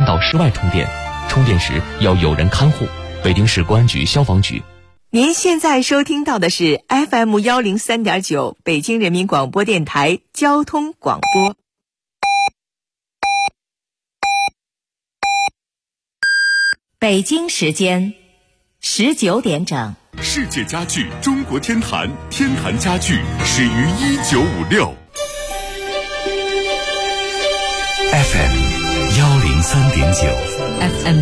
到室外充电，充电时要有人看护。北京市公安局消防局。 您现在收听到的是 FM103.9 北京人民广播电台交通广播。北京时间19点整。 世界家具中国天坛，天坛家具始于1956。 FM 103.9 FM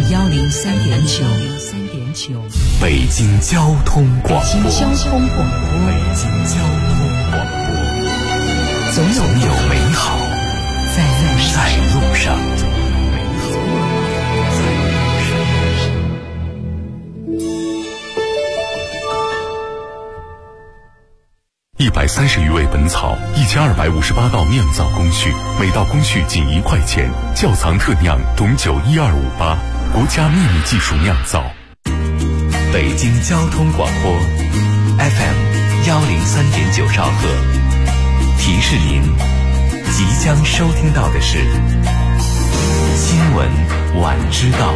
103.9 北京交通广播。 北京交通广播。 北京交通广播。总有美好在路上。130余味本草，1258道酿造工序，每道工序仅1块钱。窖藏特酿董酒12588，国家秘密技术酿造。北京交通广播 FM 103.9兆赫，提示您即将收听到的是新闻晚知道。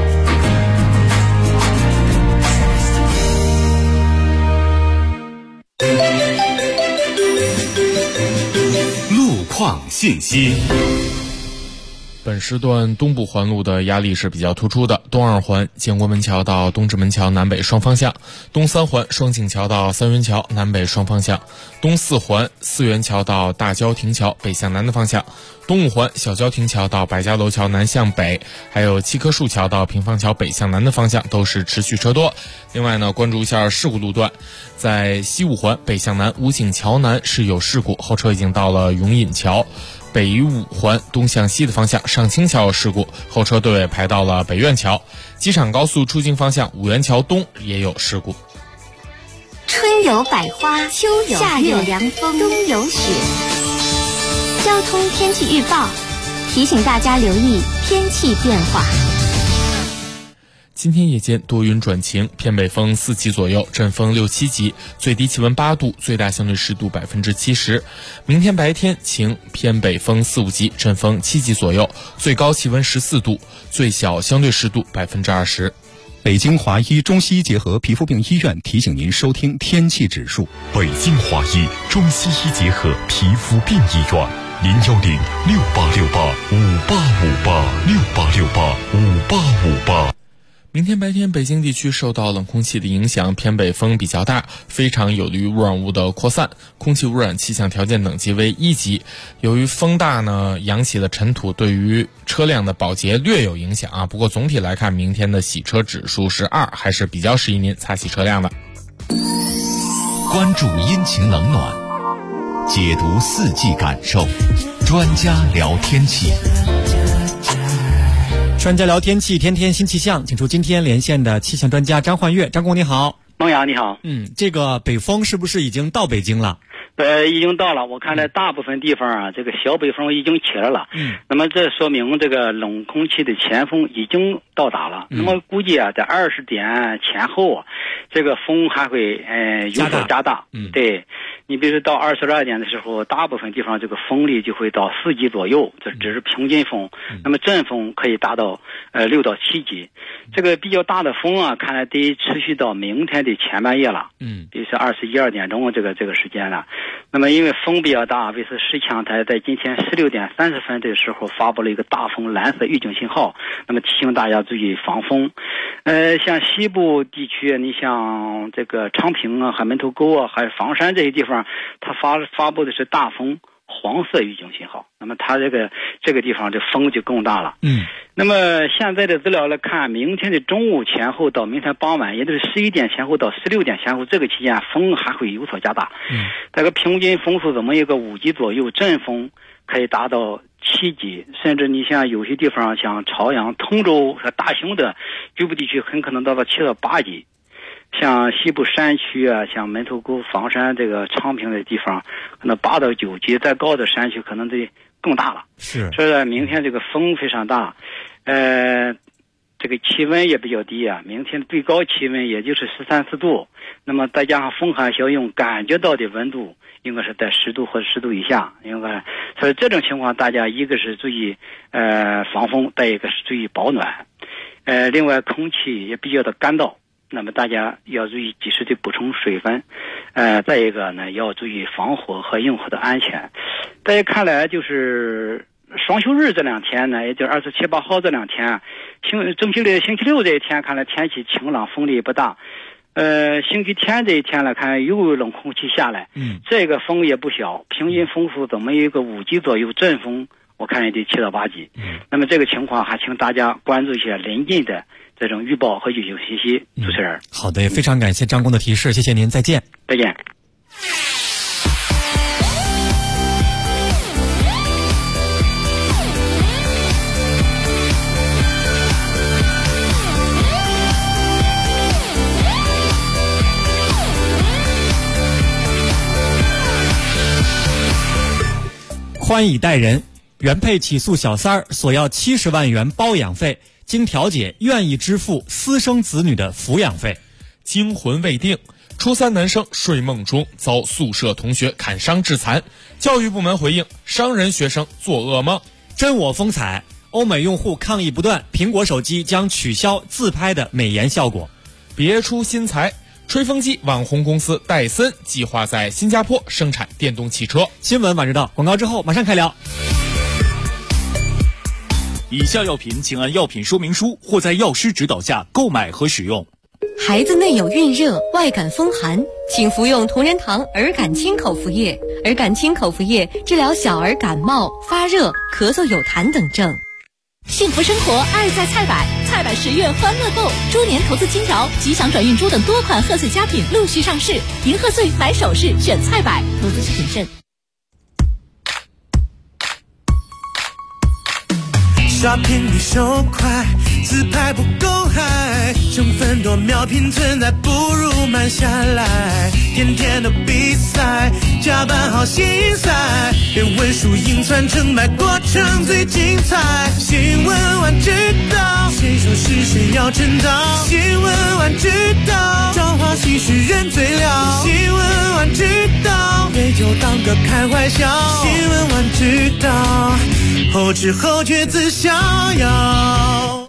信息。 本时段东部环路的压力是比较突出的，东二环建国门桥到东直门桥南北双方向，东三环双井桥到三元桥南北双方向，东四环四元桥到大郊亭桥北向南的方向，东五环小郊亭桥到百家楼桥南向北，还有七棵树桥到平房桥北向南的方向都是持续车多。另外呢，关注一下事故路段，在西五环北向南武警桥南是有事故，后车已经到了永隐桥。北五环东向西的方向上清桥有事故，后车队尾排到了北苑桥。机场高速出京方向五元桥东也有事故。 春有百花，秋有夏有凉风，冬有雪。交通天气预报提醒大家留意天气变化。 今天夜间多云转晴，偏北风4级左右，阵风6、7级，最低气温8度，最大相对湿度70%。明天白天晴，偏北风4、5级，阵风7级左右，最高气温14度，最小相对湿度20%。 北京华医中西医结合皮肤病医院提醒您收听天气指数。 北京华医中西医结合皮肤病医院，010-6868-5858，6868-5858。 明天白天北京地区受到冷空气的影响，偏北风比较大，非常有利于污染物的扩散，空气污染气象条件等级为1级。由于风大呢，扬起的尘土对于车辆的保洁略有影响啊。不过总体来看，明天的洗车指数是2，还是比较适宜您擦洗车辆的。 关注阴晴冷暖，解读四季感受，专家聊天气。 专家聊天气，天天新气象，请出今天连线的气象专家张焕月。张工你好。 孟阳你好。 这个北风是不是已经到北京了？ 已经到了。我看在大部分地方啊，这个小北风已经起来了。那么这说明这个冷空气的前锋已经到达了。那么估计啊，在20点前后啊，这个风还会有所加大。对。你比如说到22点的时候，大部分地方这个风力就会到4级左右，这只是平均风。那么阵风可以达到6到7级。这个比较大的风啊，看来得持续到明天的前半夜了。比如说21、2点钟这个时间了。那么因为风比较大，为此气象台在今天16点30分的时候发布了一个大风蓝色预警信号，那么提醒大家注意防风。像西部地区，你像这个昌平啊、还门头沟啊，还有房山这些地方，它发布的是大风黄色预警信号，那么它这个地方这风就更大了。那么现在的资料来看，明天的中午前后到明天傍晚，也就是11点前后到16点前后这个期间，风还会有所加大。这个平均风速怎么一个5级左右，阵风可以达到7级，甚至你像有些地方像朝阳、通州和大兴的局部地区，很可能到7到8级。像西部山区啊，像门头沟、房山这个昌平的地方，可能8到9级，再高的山区可能得更大了。 是， 所以明天这个风非常大，这个气温也比较低啊，明天最高气温也就是13、14度，那么再加上风寒效应，感觉到的温度应该是在10度或者10度以下，应该，所以这种情况大家一个是注意防风，再一个是注意保暖，另外空气也比较的干燥，那么大家要注意及时的补充水分，再一个呢要注意防火和用火的安全。大家看来就是双休日这2天呢，也就是27、8号这2天，星期六这一天看来天气晴朗，风力不大。星期天这一天来看，又有冷空气下来，这个风也不小，平均风速怎么一个5级左右，阵风我看也得7到8级。那么这个情况还请大家关注一下临近的这种预报和预警信息。主持人， 好的，非常感谢张工的提示，谢谢您，再见。 再见。 宽以待人，原配起诉小三儿索要70万元包养费，经调解愿意支付私生子女的抚养费。 惊魂未定，初3男生睡梦中遭宿舍同学砍伤致残，教育部门回应伤人学生做噩梦。 真我风采，欧美用户抗议不断，苹果手机将取消自拍的美颜效果。 别出心裁，吹风机网红公司戴森计划在新加坡生产电动汽车。 新闻晚知道，广告之后马上开聊。 以下药品请按药品说明书或在药师指导下购买和使用。 孩子内有孕热、外感风寒，请服用同仁堂儿感清口服液。儿感清口服液治疗小儿感冒、发热、咳嗽有痰等症。幸福生活，爱在菜百，菜百10月欢乐购，猪年投资金条、吉祥转运珠等多款贺岁佳品陆续上市，迎贺岁买首饰选菜百，投资需谨慎。 刷屏比手快，自拍不够嗨，成分多秒拼存在，不如慢下来。天天都比赛，加班好心塞，别问输赢传承败，过程最精彩。新闻晚知道，谁说是谁要称道？新闻晚知道，朝花夕拾人最了。新闻晚知道，别就当个开怀笑。新闻晚知道，后知后觉自逍遥。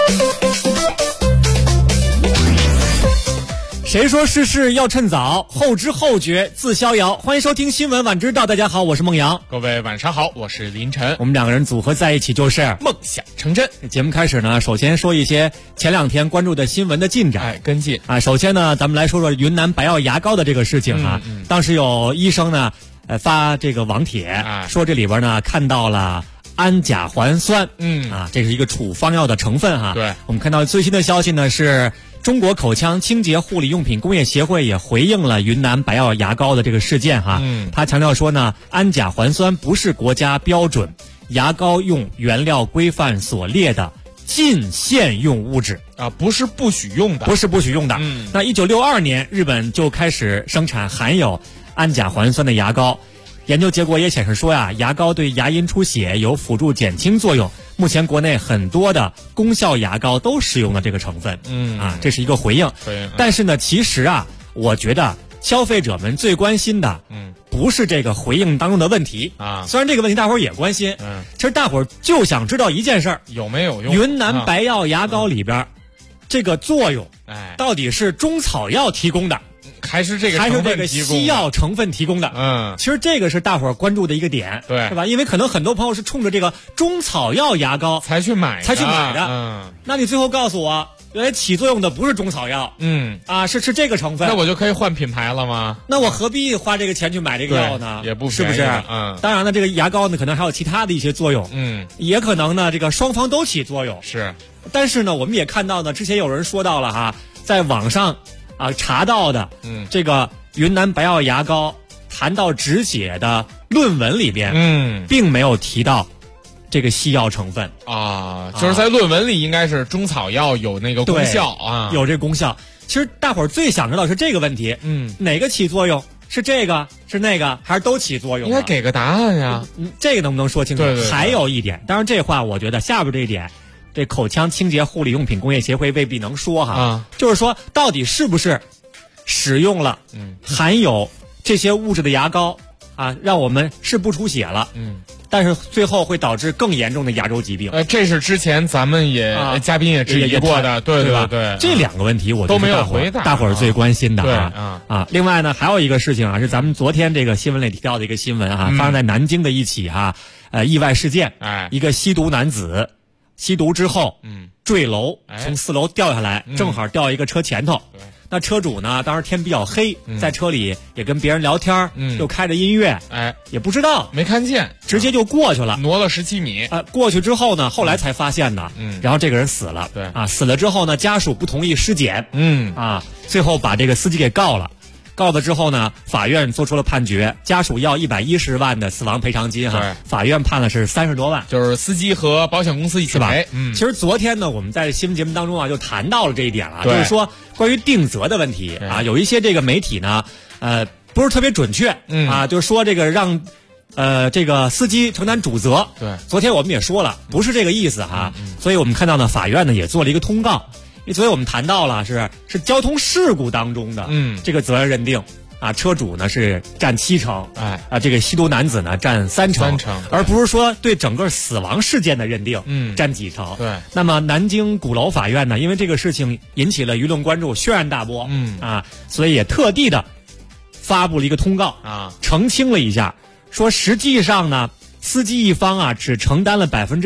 谁说事事要趁早，后知后觉自逍遥。欢迎收听新闻晚知道，大家好，我是孟阳。 各位晚上好，我是林晨。 我们2个人组合在一起就是梦想成真。 节目开始呢，首先说一些前2天关注的新闻的进展， 跟进啊。首先呢，咱们来说说云南白药牙膏的这个事情啊。当时有医生呢，发这个网帖，说这里边呢看到了氨甲环酸，这是一个处方药的成分哈。 对， 我们看到最新的消息呢是，中国口腔清洁护理用品工业协会也回应了云南白药牙膏的这个事件哈。他强调说呢，氨甲环酸不是国家标准牙膏用原料规范所列的禁限用物质啊，不是不许用的， 不是不许用的。那1962年日本就开始生产含有氨甲环酸的牙膏。研究结果也显示说呀，牙膏对牙龈出血有辅助减轻作用。目前国内很多的功效牙膏都使用了这个成分，这是一个回应。但是呢，其实啊，我觉得消费者们最关心的，不是这个回应当中的问题啊。虽然这个问题大伙儿也关心，其实大伙儿就想知道一件事儿： 有没有用？ 云南白药牙膏里边，这个作用，到底是中草药提供的？ 还是这个西药成分提供的？其实这个是大伙儿关注的一个点， 对， 是吧？因为可能很多朋友是冲着这个中草药牙膏才去买的，那你最后告诉我，原来起作用的不是中草药，是这个成分， 那我就可以换品牌了吗？ 那我何必花这个钱去买这个药呢？ 也不是不是？当然了，这个牙膏呢，可能还有其他的一些作用，也可能呢，这个双方都起作用， 是。 但是呢，我们也看到呢，之前有人说到了哈，在网上查到的，这个云南白药牙膏谈到止血的论文里边，并没有提到这个西药成分啊，就是在论文里应该是中草药有那个功效啊， 有这功效。其实大伙儿最想知道是这个问题，哪个起作用？是这个是那个，还是都起作用？ 应该给个答案呀。 这个能不能说清楚？ 对。 还有一点，当然这话我觉得下边这一点， 这口腔清洁护理用品工业协会未必能说哈，就是说到底是不是使用了含有这些物质的牙膏啊，让我们是不出血了，但是最后会导致更严重的牙周疾病。 这是之前咱们嘉宾也质疑过的，对吧？ 对， 这2个问题我都没有回答， 大伙儿最关心的啊。 另外呢，还有一个事情啊，是咱们昨天这个新闻里提到的一个新闻啊，发生在南京的一起意外事件。一个吸毒男子吸毒之后，坠楼，从4楼掉下来，正好掉一个车前头。那车主呢，当时天比较黑，在车里也跟别人聊天，又开着音乐，也不知道， 没看见， 直接就过去了， 挪了17米。 过去之后呢，后来才发现的，然后这个人死了， 对死了之后呢，家属不同意尸检，最后把这个司机给告了。告了之后呢，法院做出了判决，家属要110万的死亡赔偿金法院判了是30多万， 就是司机和保险公司一起赔。 其实昨天呢，我们在新闻节目当中就谈到了这一点了，就是说关于定责的问题有一些这个媒体呢，不是特别准确就是说这个让这个司机承担主责。 对， 昨天我们也说了，不是这个意思所以我们看到呢，法院呢也做了一个通告。所以我们谈到了是交通事故当中的这个责任认定车主呢是占70%，这个吸毒男子呢占3成，而不是说对整个死亡事件的认定占几成。 对， 那么南京鼓楼法院呢，因为这个事情引起了舆论关注，轩然大波，所以也特地的发布了一个通告澄清了一下，说实际上呢，司机一方只承担了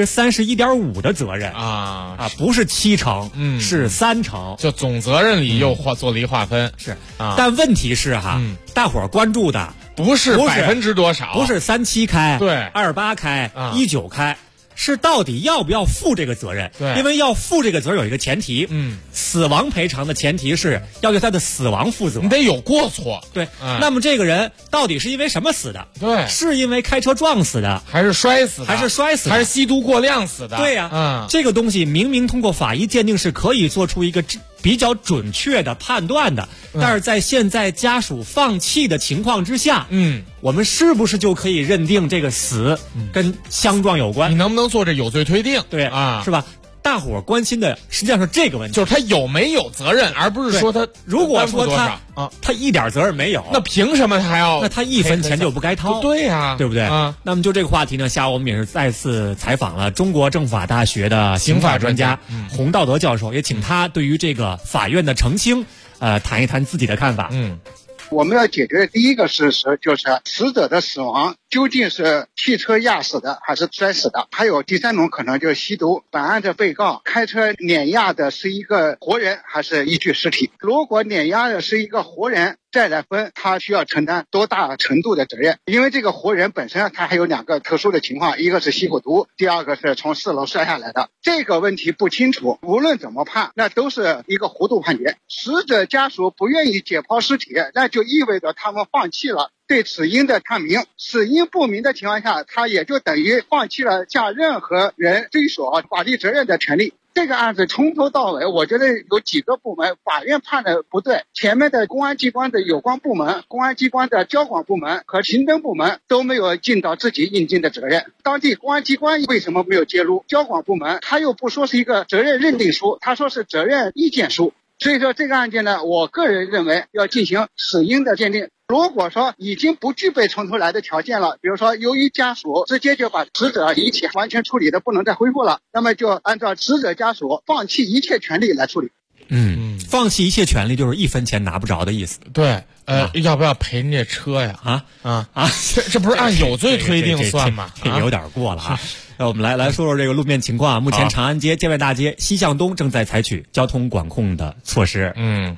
31.5%的责任不是7成，是3成， 就总责任里又做了一划分。 是但问题是大伙儿关注的不是%多少， 不是37开， 对 ，28开，19开。是到底要不要负这个责任？ 对， 因为要负这个责任有一个前提，死亡赔偿的前提是要对他的死亡负责， 你得有过错。 对，那么这个人到底是因为什么死的？ 对， 是因为开车撞死的， 还是摔死的？ 还是吸毒过量死的？ 对呀，这个东西明明通过法医鉴定是可以做出一个比较准确的判断的，但是在现在家属放弃的情况之下，我们是不是就可以认定这个死跟相撞有关？ 你能不能做这有罪推定？ 对是吧？大伙儿关心的实际上是这个问题， 就是他有没有责任，而不是说他如果说他一点责任没有， 那凭什么他要？ 那他1分钱就不该掏？ 对呀， 对不对？那么就这个话题呢，下午我们也是再次采访了中国政法大学的刑法专家洪道德教授，也请他对于这个法院的澄清，谈一谈自己的看法。 我们要解决的第一个事实就是死者的死亡究竟是汽车压死的还是摔死的，还有第3种可能就是吸毒。本案的被告开车碾压的是一个活人还是一具尸体？如果碾压的是一个活人，再来分他需要承担多大程度的责任，因为这个活人本身他还有2个特殊的情况，一个是吸过毒，第2个是从4楼摔下来的。这个问题不清楚，无论怎么判那都是一个糊涂判决。死者家属不愿意解剖尸体，那就意味着他们放弃了对死因的探明，死因不明的情况下，他也就等于放弃了向任何人追索法律责任的权利。这个案子从头到尾，我觉得有几个部门法院判的不对，前面的公安机关的有关部门、公安机关的交管部门和行政部门都没有尽到自己应尽的责任。当地公安机关为什么没有介入？交管部门他又不说是一个责任认定书，他说是责任意见书。所以说这个案件呢，我个人认为要进行死因的鉴定。如果说已经不具备从头来的条件了，比如说由于家属直接就把死者遗体完全处理的不能再恢复了，那么就按照死者家属放弃一切权利来处理。 放弃一切权利就是1分钱拿不着的意思。 对，要不要赔人家车呀？这不是按有罪推定算吗？ 这有点过了那我们来说说这个路面情况。目前长安街、建外大街西向东正在采取交通管控的措施。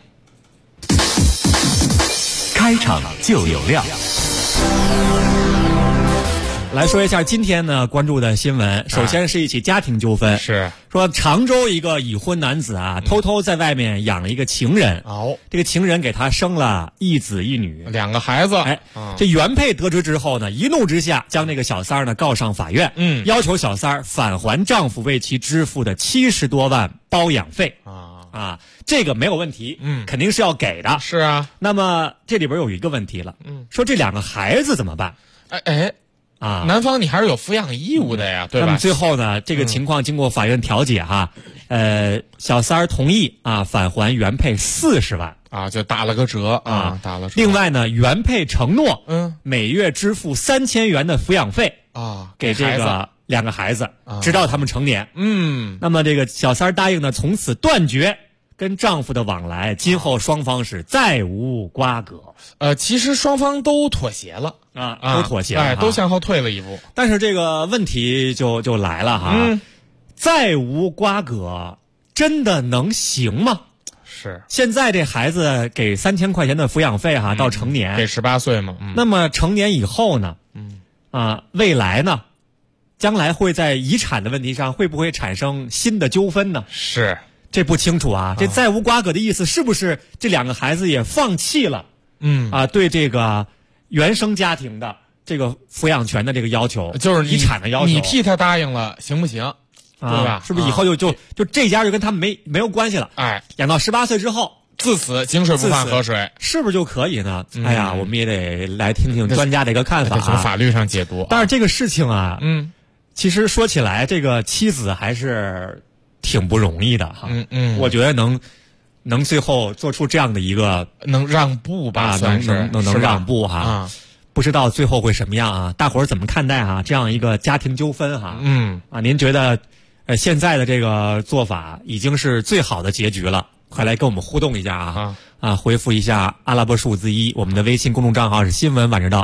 开场就有料。 来说一下今天呢关注的新闻。首先是一起家庭纠纷， 是说常州一个已婚男子偷偷在外面养了一个情人，这个情人给他生了1子1女 2个孩子。 这原配得知之后呢，一怒之下将那个小三儿呢告上法院，要求小三儿返还丈夫为其支付的70多万包养费。这个没有问题，肯定是要给的。 是啊， 那么这里边有一个问题了，说这2个孩子怎么办？ 啊， 男方你还是有抚养义务的呀，对吧？ 那么最后呢，这个情况经过法院调解哈，小三儿同意啊返还原配40万啊，就打了个折啊，打了折。 另外呢，原配承诺每月支付3000元的抚养费啊， 给这个2个孩子，直到他们成年。那么这个小三儿答应呢，从此断绝跟丈夫的往来，今后双方是再无瓜葛。 其实双方都妥协了都妥协了， 都向后退了一步。 但是这个问题就来了哈，再无瓜葛，真的能行吗？ 是。 现在这孩子给3000块钱的抚养费哈，到成年给18岁嘛。 那么成年以后呢？未来呢？将来会在遗产的问题上会不会产生新的纠纷呢？ 是。 这不清楚啊。这再无瓜葛的意思是不是这2个孩子也放弃了？对这个原生家庭的这个抚养权的这个要求， 就是遗产的要求， 你替他答应了，行不行？对吧？ 是不是以后就这家就跟他们没有关系了？养到18岁之后， 自此井水不犯河水， 是不是就可以呢？哎呀，我们也得来听听专家的一个看法， 从法律上解读。 但是这个事情啊，其实说起来，这个妻子还是挺不容易的哈。我觉得能最后做出这样的一个能让步吧， 能让步哈。不知道最后会什么样啊？大伙儿怎么看待啊？这样一个家庭纠纷哈？您觉得现在的这个做法已经是最好的结局了？快来跟我们互动一下回复一下阿拉伯数字1，我们的微信公众账号是新闻晚知道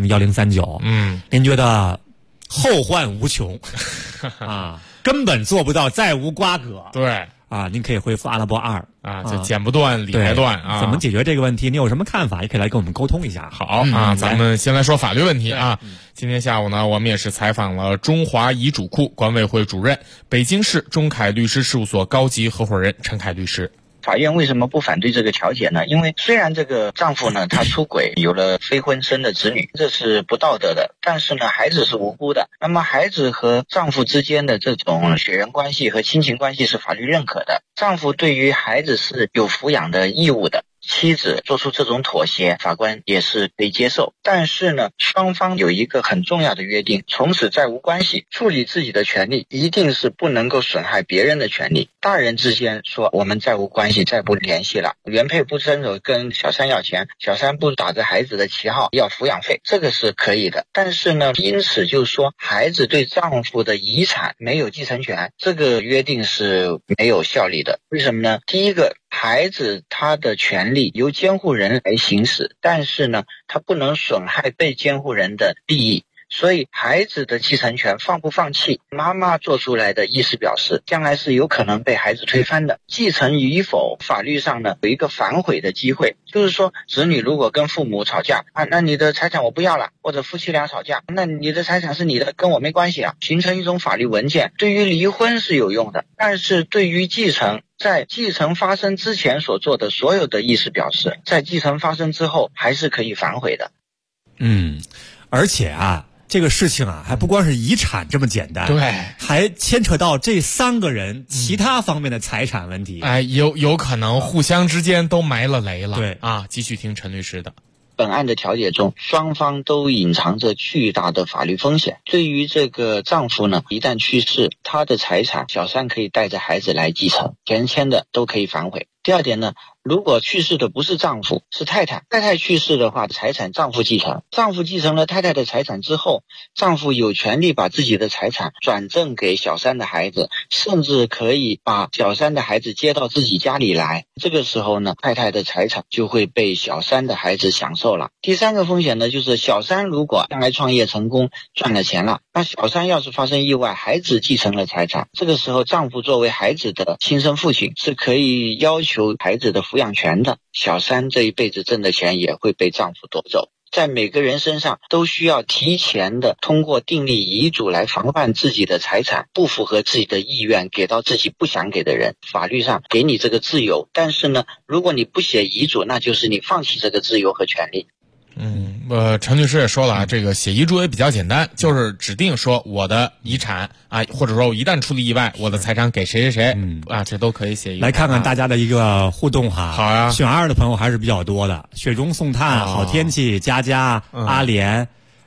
FM1039。您觉得后患无穷根本做不到再无瓜葛？ 对您可以回复阿拉伯2 就剪不断理还断怎么解决这个问题？你有什么看法？也可以来跟我们沟通一下。 好咱们先来说法律问题今天下午呢，我们也是采访了中华遗嘱库管委会主任、北京市中凯律师事务所高级合伙人陈凯律师。 法院为什么不反对这个调解呢？因为虽然这个丈夫呢他出轨有了非婚生的子女，这是不道德的，但是呢孩子是无辜的。那么孩子和丈夫之间的这种血缘关系和亲情关系是法律认可的，丈夫对于孩子是有抚养的义务的。妻子做出这种妥协，法官也是可以接受。但是呢，双方有一个很重要的约定，从此再无关系，处理自己的权利一定是不能够损害别人的权利。大人之间说我们再无关系，再不联系了，原配不伸手跟小三要钱，小三不打着孩子的旗号要抚养费，这个是可以的。但是呢，因此就是说孩子对丈夫的遗产没有继承权，这个约定是没有效力的。为什么呢？第一个，孩子他的权利由监护人来行使，但是呢，他不能损害被监护人的利益。所以孩子的继承权放不放弃，妈妈做出来的意思表示，将来是有可能被孩子推翻的。继承与否，法律上呢有一个反悔的机会，就是说子女如果跟父母吵架那你的财产我不要了，或者夫妻俩吵架，那你的财产是你的，跟我没关系啊，形成一种法律文件，对于离婚是有用的，但是对于继承，在继承发生之前所做的所有的意思表示，在继承发生之后还是可以反悔的。 而且这个事情还不光是遗产这么简单， 对， 还牵扯到这3个人其他方面的财产问题。 有可能互相之间都埋了雷了。 对继续听陈律师的。 本案的调解中，双方都隐藏着巨大的法律风险。对于这个丈夫呢，一旦去世，他的财产小三可以带着孩子来继承，前签的都可以反悔。第二点呢，如果去世的不是丈夫，是太太，太太去世的话，财产丈夫继承，丈夫继承了太太的财产之后，丈夫有权利把自己的财产转赠给小三的孩子，甚至可以把小三的孩子接到自己家里来。这个时候呢，太太的财产就会被小三的孩子享受了。第3个风险呢，就是小三如果将来创业成功赚了钱了，那小三要是发生意外，孩子继承了财产，这个时候丈夫作为孩子的亲生父亲是可以要求孩子的抚养权的，小三这一辈子挣的钱也会被丈夫夺走。在每个人身上都需要提前的通过订立遗嘱来防范自己的财产不符合自己的意愿给到自己不想给的人。法律上给你这个自由，但是呢，如果你不写遗嘱，那就是你放弃这个自由和权利。 陈律师也说了这个写遗嘱也比较简单，就是指定说我的遗产或者说我一旦出了意外，我的财产给谁谁谁这都可以写遗嘱。 来看看大家的一个互动哈。 好呀， 选2的朋友还是比较多的。雪中送炭、好天气、佳佳、阿莲，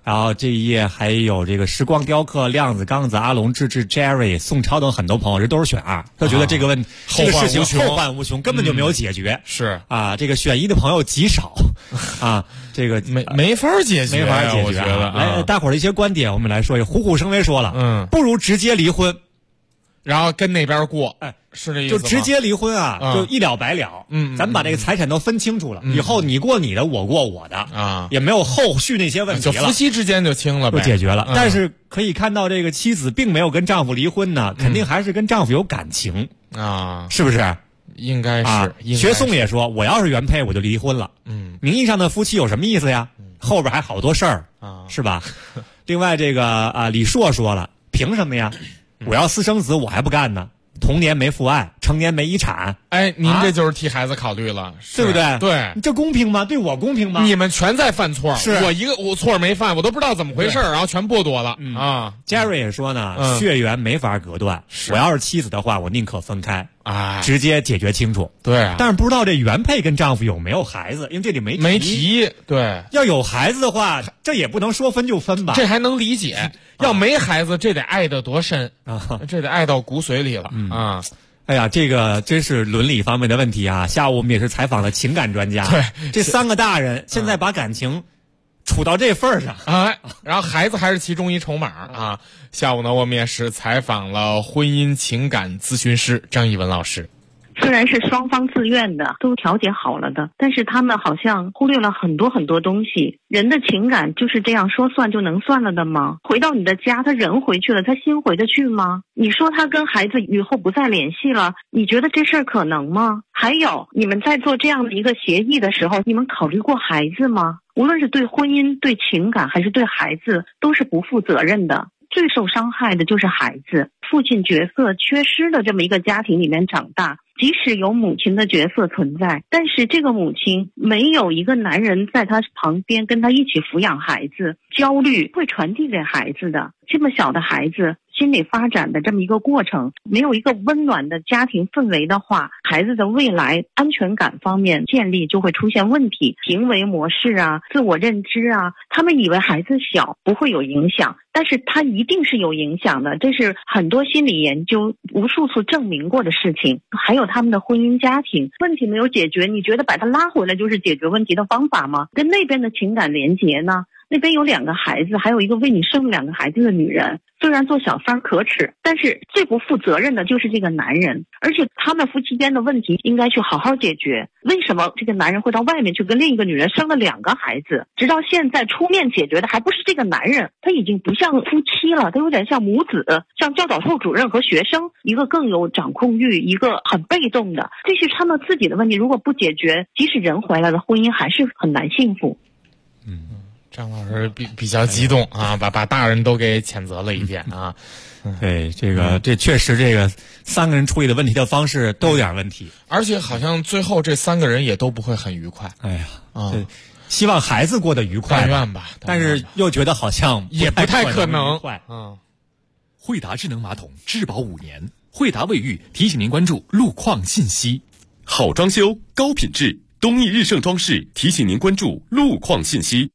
然后这一页还有这个时光雕刻、量子刚子、阿龙、志志、Jerry、宋超等很多朋友，这都是选2，都觉得这个这个事情后患无穷，根本就没有解决。 是啊，这个选1的朋友极少啊，这个没法解决， 没法解决。 我觉得， 来，大伙儿的一些观点，我们来说。虎虎生威说了，不如直接离婚， 然后跟那边过，是这意思吗？ 就直接离婚啊，就一了百了。咱们把这个财产都分清楚了，以后你过你的，我过我的啊， 也没有后续那些问题了， 就夫妻之间就清了呗， 就解决了。但是可以看到，这个妻子并没有跟丈夫离婚呢，肯定还是跟丈夫有感情啊， 是不是？ 应该是。 学宋也说，我要是原配，我就离婚了。名义上的夫妻有什么意思呀？后边还好多事儿啊，是吧？另外，这个李硕说了，凭什么呀？我要私生子，我还不干呢。童年没父爱，成年没遗产。 哎，您这就是替孩子考虑了， 对不对？ 对， 这公平吗？对我公平吗？ 你们全在犯错， 是我错没犯，我都不知道怎么回事，然后全剥夺了啊。 Jerry 也说呢，血缘没法隔断。我要是妻子的话，我宁可分开。直接解决清楚。 对啊， 但是不知道这原配跟丈夫有没有孩子，因为这里没提。对， 要有孩子的话，这也不能说分就分吧。 这还能理解。要没孩子，这得爱得多深啊！这得爱到骨髓里了啊！ 哎呀，这个真是伦理方面的问题啊！下午我们也是采访了情感专家， 对， 这3个大人现在把感情处到这份儿上， 然后孩子还是其中一筹码啊。下午呢，我们也是采访了婚姻情感咨询师张艺文老师。 虽然是双方自愿的，都调节好了的，但是他们好像忽略了很多很多东西。人的情感就是这样说算就能算了的吗？回到你的家，他人回去了，他心回得去吗？你说他跟孩子以后不再联系了，你觉得这事儿可能吗？还有，你们在做这样的一个协议的时候，你们考虑过孩子吗？无论是对婚姻、对情感还是对孩子，都是不负责任的。最受伤害的就是孩子，父亲角色缺失的这么一个家庭里面长大，即使有母亲的角色存在，但是这个母亲没有一个男人在她旁边跟她一起抚养孩子，焦虑会传递给孩子的。这么小的孩子心理发展的这么一个过程，没有一个温暖的家庭氛围的话，孩子的未来安全感方面建立就会出现问题，行为模式啊，自我认知啊，他们以为孩子小不会有影响，但是他一定是有影响的，这是很多心理研究无数次证明过的事情。还有他们的婚姻家庭问题没有解决，你觉得把他拉回来就是解决问题的方法吗？跟那边的情感连结呢？那边有2个孩子，还有一个为你生了2个孩子的女人，虽然做小三可耻，但是最不负责任的就是这个男人，而且他们夫妻间的问题应该去好好解决。为什么这个男人会到外面去跟另一个女人生了2个孩子？直到现在出面解决的还不是这个男人，他已经不像夫妻了，他有点像母子，像教导处主任和学生，一个更有掌控欲，一个很被动的，这是他们自己的问题。如果不解决，即使人回来了，婚姻还是很难幸福。 张老师比较激动啊，把大人都给谴责了一遍啊。 对，这确实这个3个人处理的问题的方式都有点问题， 而且好像最后这3个人也都不会很愉快。 哎呀，希望孩子过得愉快， 但愿吧， 但是又觉得好像也不太可能。 惠达智能马桶质保5年，惠达卫浴提醒您关注路况信息。 好装修，高品质。东义日盛装饰提醒您关注路况信息。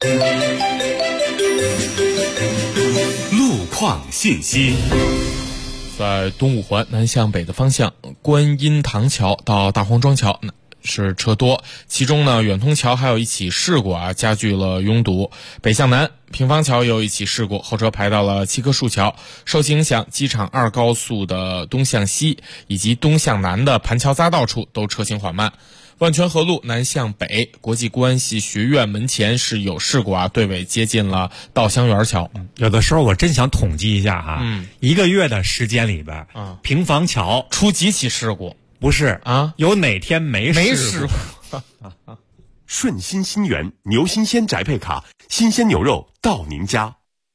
路况信息， 在东五环南向北的方向，观音堂桥到大黄庄桥是车多，其中呢远通桥还有一起事故加剧了拥堵。北向南平房桥有一起事故，后车排到了7棵树桥。受其影响，机场2高速的东向西以及东向南的盘桥匝道处都车行缓慢。万泉河路南向北，国际关系学院门前是有事故队尾接近了稻香园桥。 有的时候我真想统计一下1个月的时间里边，平房桥出几起事故？ 不是有哪天没事故？ 顺心新源牛新鲜宅配卡，新鲜牛肉到您家。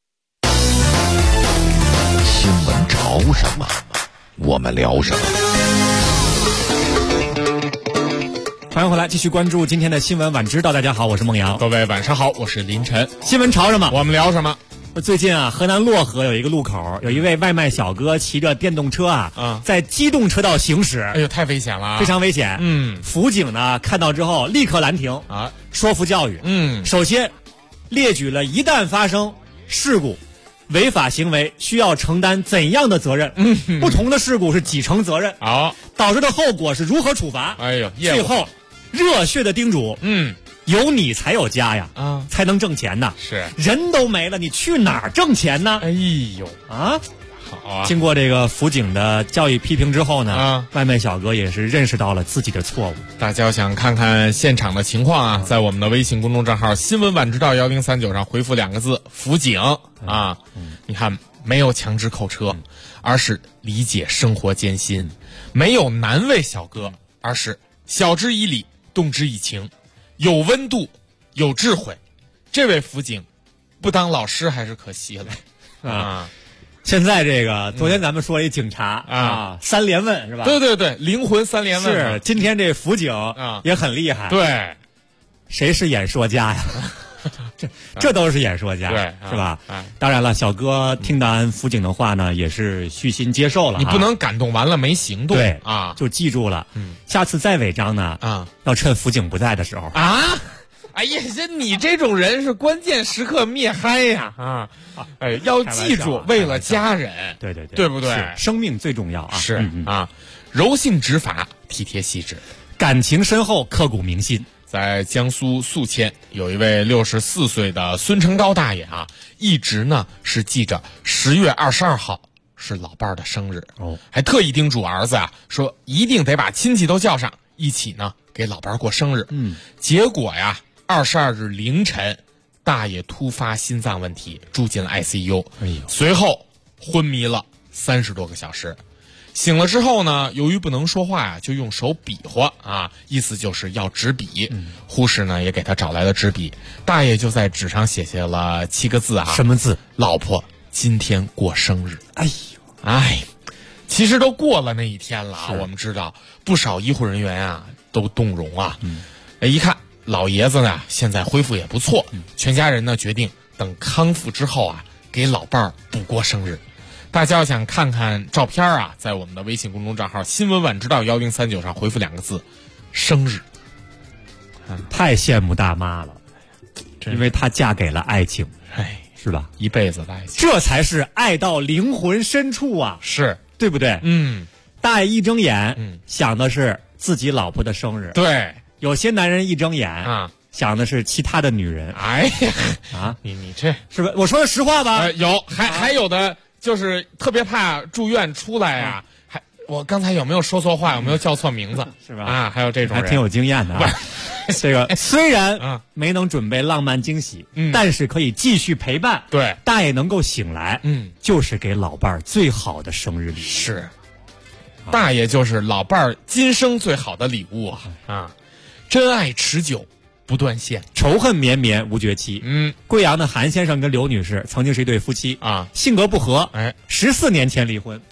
新闻潮什么，我们聊什么。 欢迎回来，继续关注今天的新闻晚知道。大家好，我是孟阳。 各位晚上好，我是林晨。 新闻潮什么， 我们聊什么？ 最近河南漯河有一个路口，有一位外卖小哥骑着电动车在机动车道行驶， 哎呦，太危险了， 非常危险。辅警呢看到之后立刻拦停说服教育。首先列举了一旦发生事故、违法行为需要承担怎样的责任？不同的事故是几成责任？导致的后果是如何处罚？ 哎呦， 最后热血的叮嘱，有你才有家呀，才能挣钱呐。 是， 人都没了，你去哪儿挣钱呢？ 哎呦啊！好啊！ 经过这个辅警的教育批评之后呢，外卖小哥也是认识到了自己的错误。 大家要想看看现场的情况啊，在我们的微信公众账号新闻晚知道1039上回复2个字辅警啊。你看，没有强制扣车，而是理解生活艰辛；没有难为小哥，而是晓之以理，动之以情，有温度，有智慧。这位辅警不当老师还是可惜了啊。 现在这个，昨天咱们说一警察3连问是吧？ 对对对，灵魂3连问是。今天这辅警也很厉害。 对， 谁是演说家呀？这都是演说家， 对， 是吧？当然了，小哥听完辅警的话呢，也是虚心接受了。 你不能感动完了没行动， 对啊， 就记住了。下次再违章呢，要趁辅警不在的时候啊。哎呀，你这种人是关键时刻灭嗨呀！哎，要记住，为了家人， 对对对， 对不对？ 生命最重要啊！ 是啊，柔性执法，体贴细致， 感情深厚，刻骨铭心。 在江苏宿迁，有一位64岁的孙成高大爷啊，一直呢是记着10月22号是老伴儿的生日还特意叮嘱儿子啊，说一定得把亲戚都叫上，一起呢给老伴儿过生日。结果呀。22日凌晨，大爷突发心脏问题，住进了 ICU。随后昏迷了30多个小时。醒了之后呢，由于不能说话呀，就用手比划啊，意思就是要纸笔。护士呢也给他找来了纸笔，大爷就在纸上写下了7个字啊。 什么字？ 老婆今天过生日。 哎呦， 其实都过了那一天了，我们知道不少医护人员啊都动容啊。一看。老爷子呢，现在恢复也不错，全家人呢决定等康复之后啊，给老伴儿补过生日。大家要想看看照片啊，在我们的微信公众账号新闻晚知道1039上回复2个字生日。 太羡慕大妈了，因为她嫁给了爱情，是吧？ 一辈子的爱情， 这才是爱到灵魂深处啊， 是对不对？大爷一睁眼，想的是自己老婆的生日， 对。 有些男人一睁眼想的是其他的女人。 哎呀，你这是不是？我说的实话吧？ 有，还有的就是特别怕住院出来呀。我刚才有没有说错话？有没有叫错名字？ 是吧？ 还有这种人还挺有经验的啊。这个虽然没能准备浪漫惊喜，但是可以继续陪伴。 对， 大爷能够醒来，就是给老伴儿最好的生日礼物。 是，大爷就是老伴儿今生最好的礼物啊！真爱持久不断线， 仇恨绵绵无绝期。贵阳的韩先生跟刘女士曾经是一对夫妻啊， 性格不合，14年前离婚。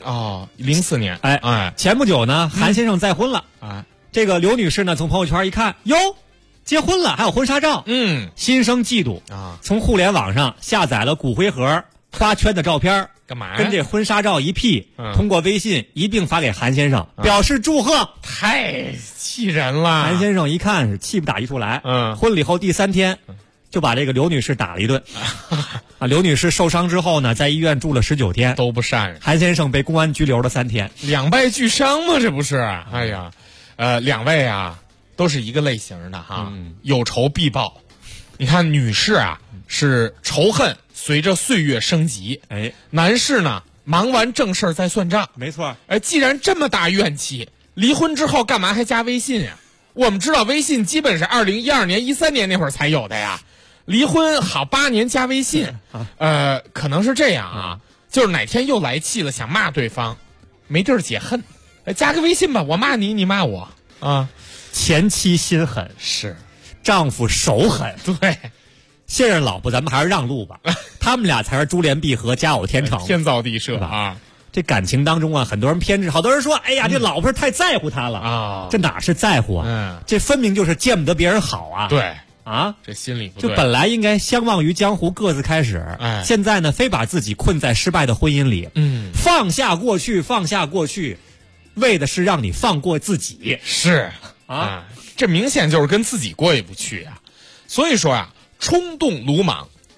04年。 前不久呢，韩先生再婚了。这个刘女士呢，从朋友圈一看，哟，结婚了，还有婚纱照，心生嫉妒啊，从互联网上下载了骨灰盒花圈的照片。 干嘛呀？ 跟这婚纱照一 P，通过微信一并发给韩先生，表示祝贺。 太气人了！ 韩先生一看是气不打一处来。婚礼后第3天，就把这个刘女士打了一顿。刘女士受伤之后呢，在医院住了19天， 都不善人。 韩先生被公安拘留了3天， 两败俱伤吗？这不是？哎呀，两位啊，都是一个类型的哈，有仇必报。你看，女士啊是仇恨随着岁月升级，男士呢忙完正事再算账， 没错。 既然这么大怨气，离婚之后干嘛还加微信呀？我们知道微信基本是2012年、13年那会儿才有的呀。离婚好8年加微信，可能是这样啊，就是哪天又来气了，想骂对方，没地儿解恨，加个微信吧，我骂你，你骂我啊。 前妻心狠， 是丈夫手狠， 对。 现任老婆咱们还是让路吧，他们俩才是珠联璧合、佳偶天成、 天造地设啊。 这感情当中啊，很多人偏执，好多人说，哎呀，这老婆太在乎他了啊，这哪是在乎啊？这分明就是见不得别人好啊。 对啊， 这心里不对。 就本来应该相忘于江湖，各自开始，现在呢，非把自己困在失败的婚姻里。放下过去，放下过去，为的是让你放过自己。 是啊，这明显就是跟自己过意不去啊。所以说啊，冲动鲁莽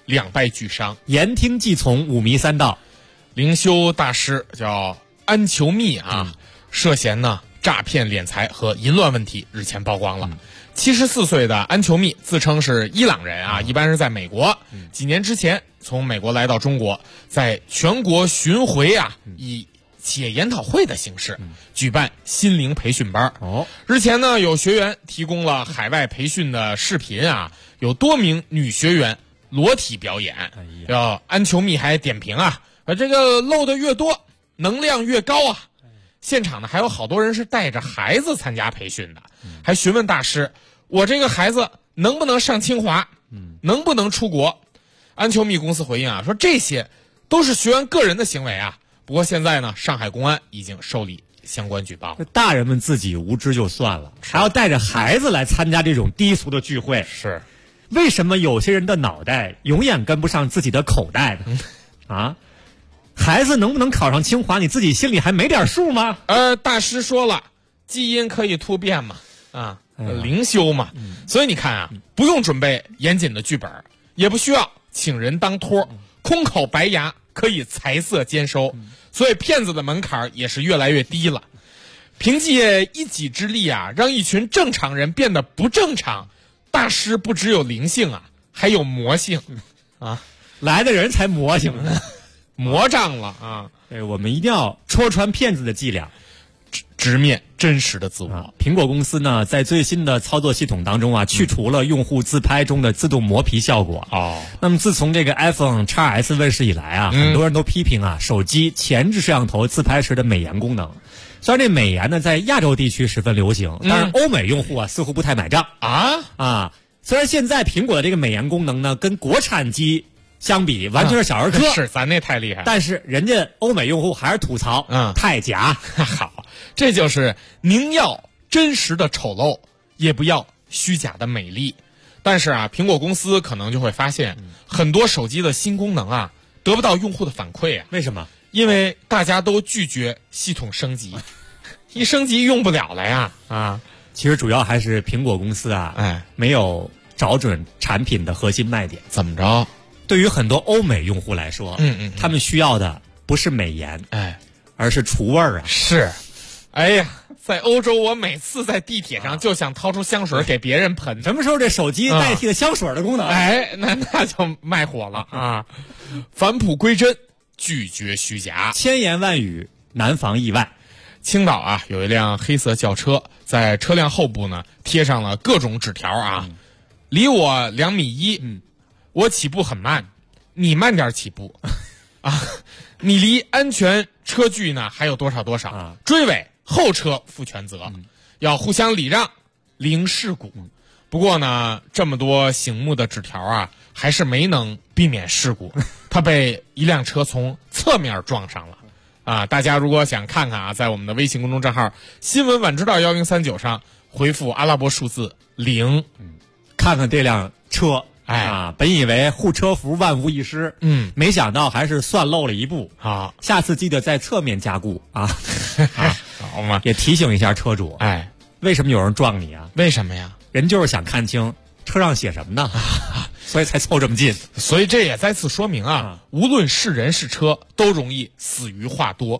两败俱伤， 言听计从，五迷三道。 灵修大师叫安求密啊，涉嫌呢诈骗敛财和淫乱问题日前曝光了。74岁的安求密自称是伊朗人啊，一般是在美国，几年之前从美国来到中国，在全国巡回啊，以企业研讨会的形式举办心灵培训班。日前呢，有学员提供了海外培训的视频啊，有多名女学员裸体表演。安求密还点评啊，这个露的越多，能量越高啊。现场呢还有好多人是带着孩子参加培训的，还询问大师，我这个孩子能不能上清华，能不能出国？安求密公司回应啊，说这些都是学员个人的行为啊。不过现在呢，上海公安已经受理相关举报。 大人们自己无知就算了，还要带着孩子来参加这种低俗的聚会。 是， 为什么有些人的脑袋永远跟不上自己的口袋呢？啊？孩子能不能考上清华，你自己心里还没点数吗？ 大师说了，基因可以突变嘛，啊，灵修嘛，所以你看啊，不用准备严谨的剧本，也不需要请人当托，空口白牙可以财色兼收，所以骗子的门槛也是越来越低了。凭借一己之力啊，让一群正常人变得不正常，大师不只有灵性啊，还有魔性啊， 来的人才魔性呢。 魔障了啊！ 我们一定要戳穿骗子的伎俩， 直面真实的自我。 苹果公司呢，在最新的操作系统当中啊，去除了用户自拍中的自动磨皮效果。那么自从这个 iPhone XS 问世以来啊，很多人都批评啊，手机前置摄像头自拍时的美颜功能。虽然这美颜呢，在亚洲地区十分流行，但是欧美用户啊，似乎不太买账啊。虽然现在苹果的这个美颜功能呢，跟国产机相比完全是小儿科， 是咱那太厉害， 但是人家欧美用户还是吐槽，太假。 好，这就是宁要真实的丑陋，也不要虚假的美丽。但是啊，苹果公司可能就会发现，很多手机的新功能啊，得不到用户的反馈啊。 为什么？ 因为大家都拒绝系统升级，一升级用不了了呀。啊， 其实主要还是苹果公司啊，没有找准产品的核心卖点。 怎么着？ 对于很多欧美用户来说，他们需要的不是美颜，而是除味儿啊。 是，哎呀，在欧洲，我每次在地铁上就想掏出香水给别人喷。 什么时候这手机代替了香水的功能？ 那就卖火了啊！返璞归真，拒绝虚假， 千言万语难防意外。 青岛啊，有一辆黑色轿车，在车辆后部呢贴上了各种纸条啊，离我2.1米。我起步很慢，你慢点起步啊！你离安全车距呢还有多少追尾后车负全责，要互相礼让，零事故。不过呢，这么多醒目的纸条啊，还是没能避免事故，他被一辆车从侧面撞上了啊！大家如果想看看啊，在我们的微信公众账号新闻晚知道1039上回复阿拉伯数字0， 看看这辆车。本以为护车符万无一失，没想到还是算漏了一步。 好， 下次记得在侧面加固啊。 好嘛， 也提醒一下车主，为什么有人撞你啊？ 为什么呀？ 人就是想看清车上写什么呢，所以才凑这么近。 所以这也再次说明啊，无论是人是车，都容易死于话多。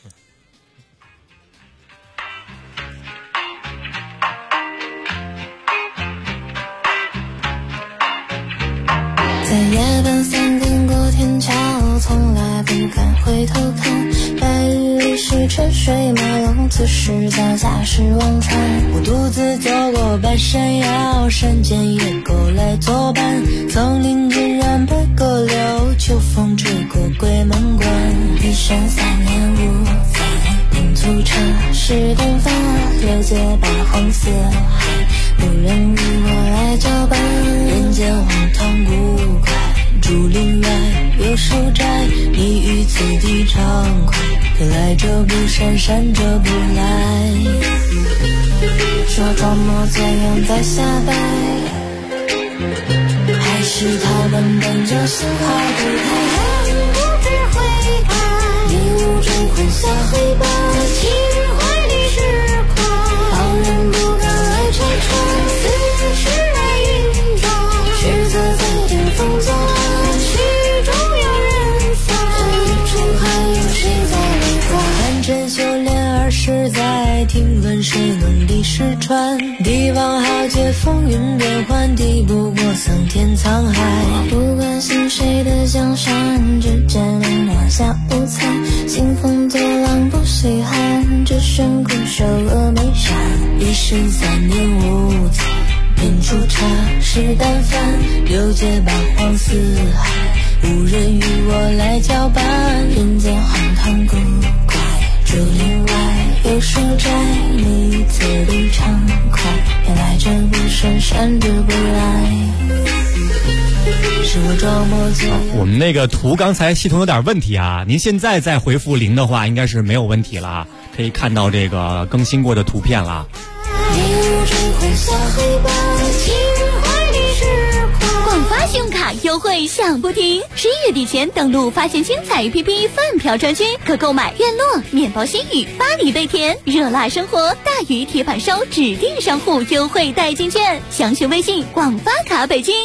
在夜半3点过天桥，从来不敢回头看。白日里是车水马龙，此时脚下是忘川。我独自走过半山腰，山间野狗来作伴。丛林尽染白鸽柳，秋风吹过鬼门关。一生3年5载，并足城市灯发，了解八荒四海，无人与我来交伴。人间荒唐古怪，竹林外有守寨，你于此地畅快，可来者不善，善者不来。说装模作样在瞎掰，还是他们本着信号不太人不知悔改，迷雾中混淆黑白，在其人怀里是快，旁人不敢来拆穿，私人是来云照，实则在顶风作案。 失传。帝王豪杰风云变幻，敌不过桑田沧海。不关心谁的江山，只见凌乱下无猜。兴风作浪不稀罕，只选固守峨眉山。一生3年无罪，品出茶是淡饭。六界八荒四海，无人与我来交伴。人间荒唐古怪，竹林外有书斋。你此地畅快，原来这不顺山之不来。是我装模作样。 我们那个图刚才系统有点问题啊，您现在再回复0的话，应该是没有问题了，可以看到这个更新过的图片了。 广发信用卡优惠响不停，11月底前登录发现精彩 APP 饭票专区，可购买院落、面包新语、巴黎贝甜、热辣生活、大鱼铁板烧指定商户优惠代金券，详询微信广发卡北京。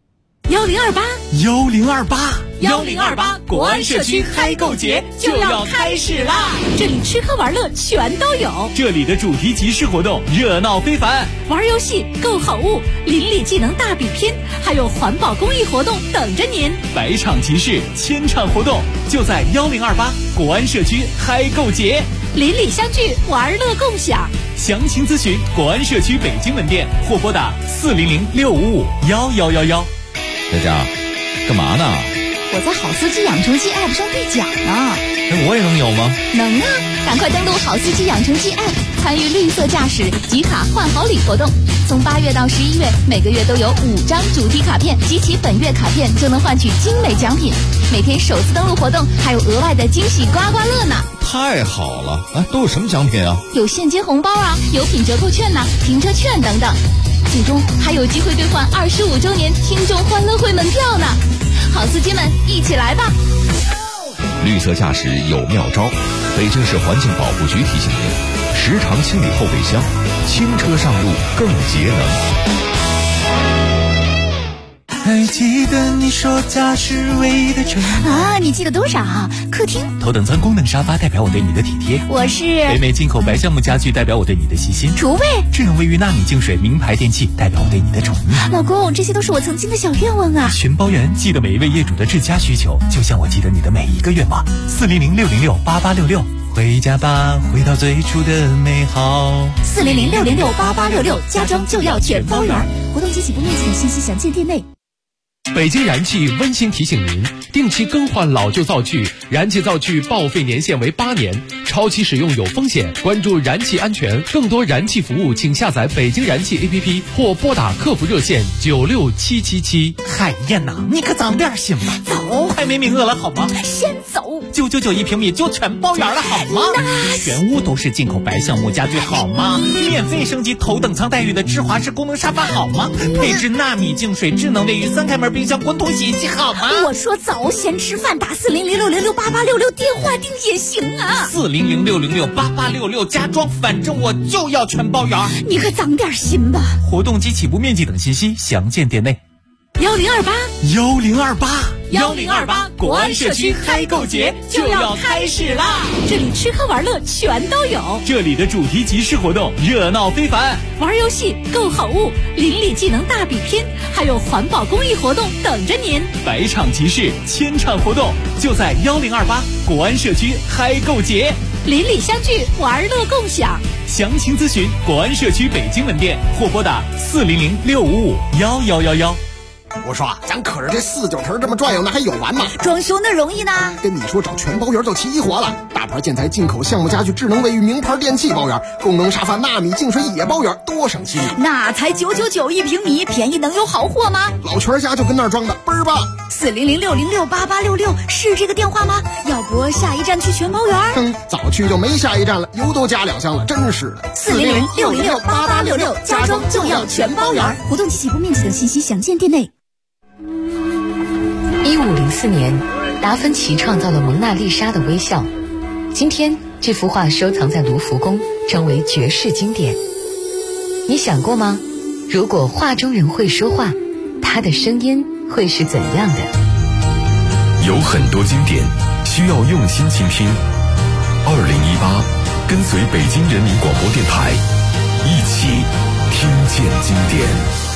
1028国安社区嗨购节就要开始啦！ 这里吃喝玩乐全都有， 这里的主题集市活动热闹非凡， 玩游戏、购好物、邻里技能大比拼，还有环保公益活动等着您。 百场集市，千场活动，就在1028国安社区嗨购节， 邻里相聚，玩乐共享。 详情咨询国安社区北京门店或拨打400-655-1111。 在这儿干嘛呢？ 我在好司机养成记 App 上兑奖呢。 我也能有吗？ 能啊，赶快登录好司机养成记 App， 参与绿色驾驶集卡换好礼活动。从8月到11月，每个月都有5张主题卡片，集齐本月卡片就能换取精美奖品。每天首次登录活动还有额外的惊喜刮刮乐呢。 太好了！都有什么奖品啊？ 有现金红包啊，有品折扣券呐，停车券等等。最终还有机会兑换25周年听众欢乐会门票呢！好司机们，一起来吧！ 绿色驾驶有妙招，北京市环境保护局提醒您：时常清理后备箱，轻车上路更节能。 还记得你说家是唯一的城啊？你记得多少？客厅头等舱功能沙发代表我对你的体贴， 我是北美进口白橡木家具代表我对你的细心， 厨卫智能卫浴纳米净水名牌电器代表我对你的宠溺。 老公，这些都是我曾经的小愿望啊！ 全包圆，记得每一位业主的至家需求，就像我记得你的每一个愿望。400-606-8866，回家吧，回到最初的美好。 400-606-8866，家装就要全包圆。活动及起步面积的信息详见店内。 北京燃气温馨提醒您，定期更换老旧灶具，燃气灶具报废年限为8年，超期使用有风险，关注燃气安全。更多燃气服务请下载北京燃气 APP 或拨打客服热线96777。 海燕呐，你可长点心吧， 走， 快没名额了好吗？ 先走 ，9991平米就全包圆了好吗？全屋都是进口白橡木家具好吗？免费升级头等舱待遇的智华式功能沙发好吗？配置纳米净水智能卫浴3开门冰箱滚筒洗衣机好吗？ 我说早，先吃饭，打400-606-8866电话订也行啊。 400-606-8866家装，反正我就要全包圆。 你可长点心吧。 活动及起步面积等信息详见店内。 1028 国安社区嗨购节就要开始啦！ 这里吃喝玩乐全都有， 这里的主题集市活动热闹非凡， 玩游戏、购好物、邻里技能大比拼，还有环保公益活动等着您。 百场集市，千场活动，就在1028国安社区嗨购节， 邻里相聚，玩乐共享。 详情咨询国安社区北京门店或拨打400-655-1111。 我说啊，咱可是这49城这么转悠，那还有完吗？ 装修那容易呢。 跟你说找全包圆就齐活了，大牌建材、进口橡木家具、智能卫浴、名牌电器包圆，功能沙发、纳米净水也包圆，多省心。 那才9991平米，便宜能有好货吗？ 老全家就跟那儿装的，倍儿棒。 400-606-8866是这个电话吗？要不下一站去全包圆？ 早去就没下一站了，油都加2箱了，真是的。 400-606-8866家装就要全包圆。活动及起步面积等信息详见店内。 1504年，达芬奇创造了蒙娜丽莎的微笑。今天，这幅画收藏在卢浮宫，成为绝世经典。你想过吗？如果画中人会说话，他的声音会是怎样的？ 有很多经典需要用心倾听。2018，跟随北京人民广播电台一起听见经典。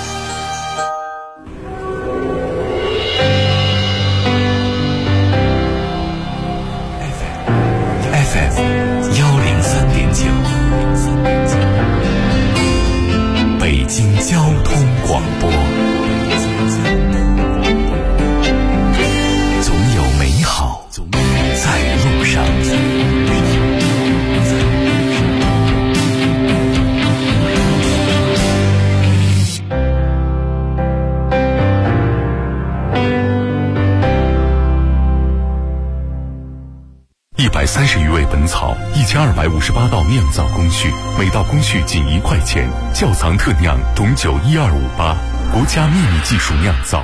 北京交通广播，总有美好在路上。130余味本草，1258道酿造工序，每道工序仅1块钱。窖藏特酿董酒12588，国家秘密技术酿造。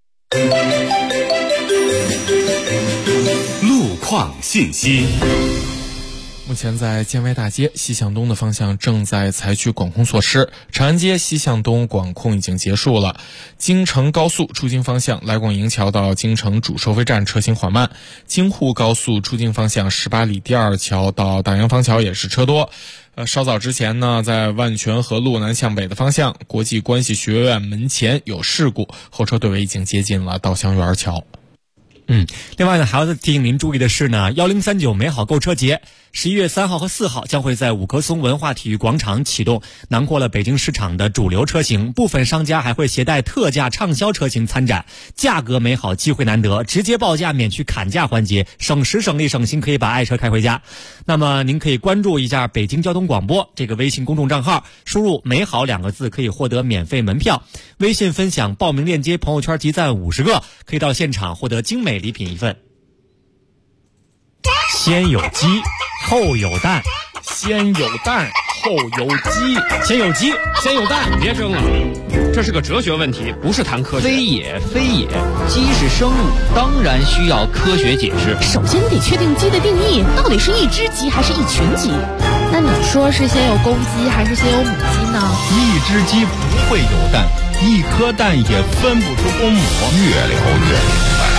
路况信息。 目前在建外大街西向东的方向正在采取管控措施，长安街西向东管控已经结束了。京承高速出京方向来广营桥到京承主收费站车行缓慢，京沪高速出京方向18里第2桥到大洋坊桥也是车多。稍早之前呢，在万泉河路南向北的方向，国际关系学院门前有事故，后车队尾已经接近了稻香园桥。 另外呢，还要提醒您注意的是呢，1039美好购车节11月3号和4号将会在五棵松文化体育广场启动，囊括了北京市场的主流车型，部分商家还会携带特价畅销车型参展，价格美好，机会难得，直接报价免去砍价环节，省时省力省心，可以把爱车开回家。那么您可以关注一下北京交通广播这个微信公众账号，输入美好2个字可以获得免费门票，微信分享报名链接，朋友圈集赞50个，可以到现场获得精美礼品1份。先有鸡后有蛋， 先有蛋后有鸡， 先有鸡先有蛋。 别争了，这是个哲学问题，不是谈科学。 非也，鸡是生物，当然需要科学解释。 首先得确定鸡的定义，到底是一只鸡还是一群鸡？ 那你说是先有公鸡还是先有母鸡呢？ 一只鸡不会有蛋，一颗蛋也分不出公母。 越聊越明白。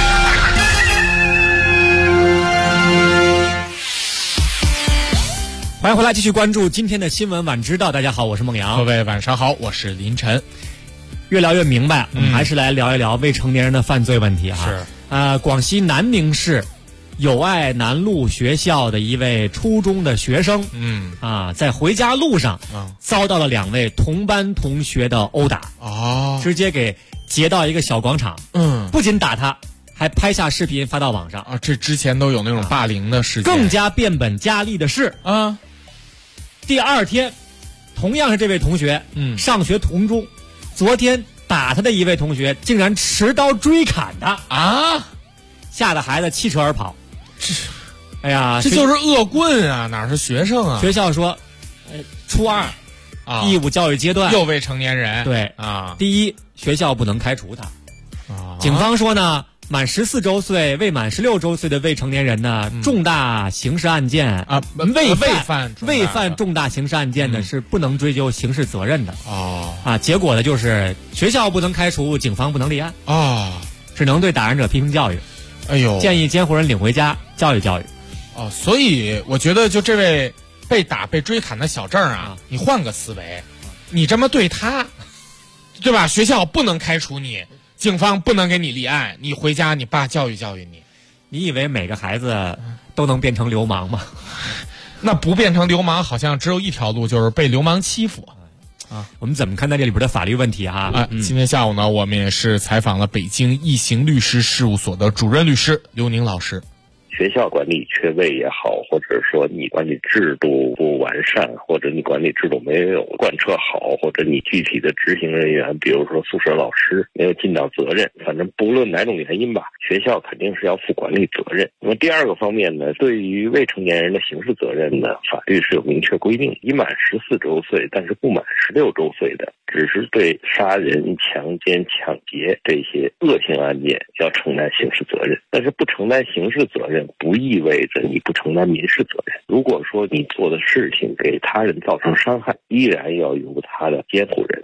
欢迎回来，继续关注今天的新闻晚知道。大家好，我是孟阳。 各位晚上好，我是林晨。 越聊越明白，我们还是来聊一聊未成年人的犯罪问题啊。 是， 广西南宁市友爱南路学校的一位初中的学生，在回家路上遭到了2位同班同学的殴打，直接给截到一个小广场，不仅打他，还拍下视频发到网上啊。这之前都有那种霸凌的事件。 更加变本加厉的是第2天，同样是这位同学，上学同中，昨天打他的一位同学竟然持刀追砍他啊，吓得孩子弃车而跑。哎呀， 这就是恶棍啊，哪是学生啊？ 学校说，初2义务教育阶段， 又未成年人， 对啊，第一，学校不能开除他。警方说呢，满14周岁未满16周岁的未成年人呢，重大刑事案件未犯重大刑事案件呢，是不能追究刑事责任的。结果呢就是学校不能开除，警方不能立案只能对打人者批评教育。 哎呦， 建议监护人领回家教育教育。 所以我觉得就这位被打被追砍的小郑啊，你换个思维，你这么对他，对吧？学校不能开除你，警方不能给你立案，你回家你爸教育教育你。 你以为每个孩子都能变成流氓吗？ 那不变成流氓好像只有一条路，就是被流氓欺负我们怎么看待这里边的法律问题今天下午呢，我们也是采访了北京易行律师事务所的主任律师刘宁老师。 学校管理缺位也好，或者说你管理制度不完善，或者你管理制度没有贯彻好，或者你具体的执行人员，比如说宿舍老师没有尽到责任，反正不论哪种原因吧，学校肯定是要负管理责任。那么第2个方面呢，对于未成年人的刑事责任呢，法律是有明确规定，已满14周岁但是不满16周岁的，只是对杀人、强奸、抢劫这些恶性案件要承担刑事责任，但是不承担刑事责任不意味着你不承担民事责任。如果说你做的事情给他人造成伤害，依然要由他的监护人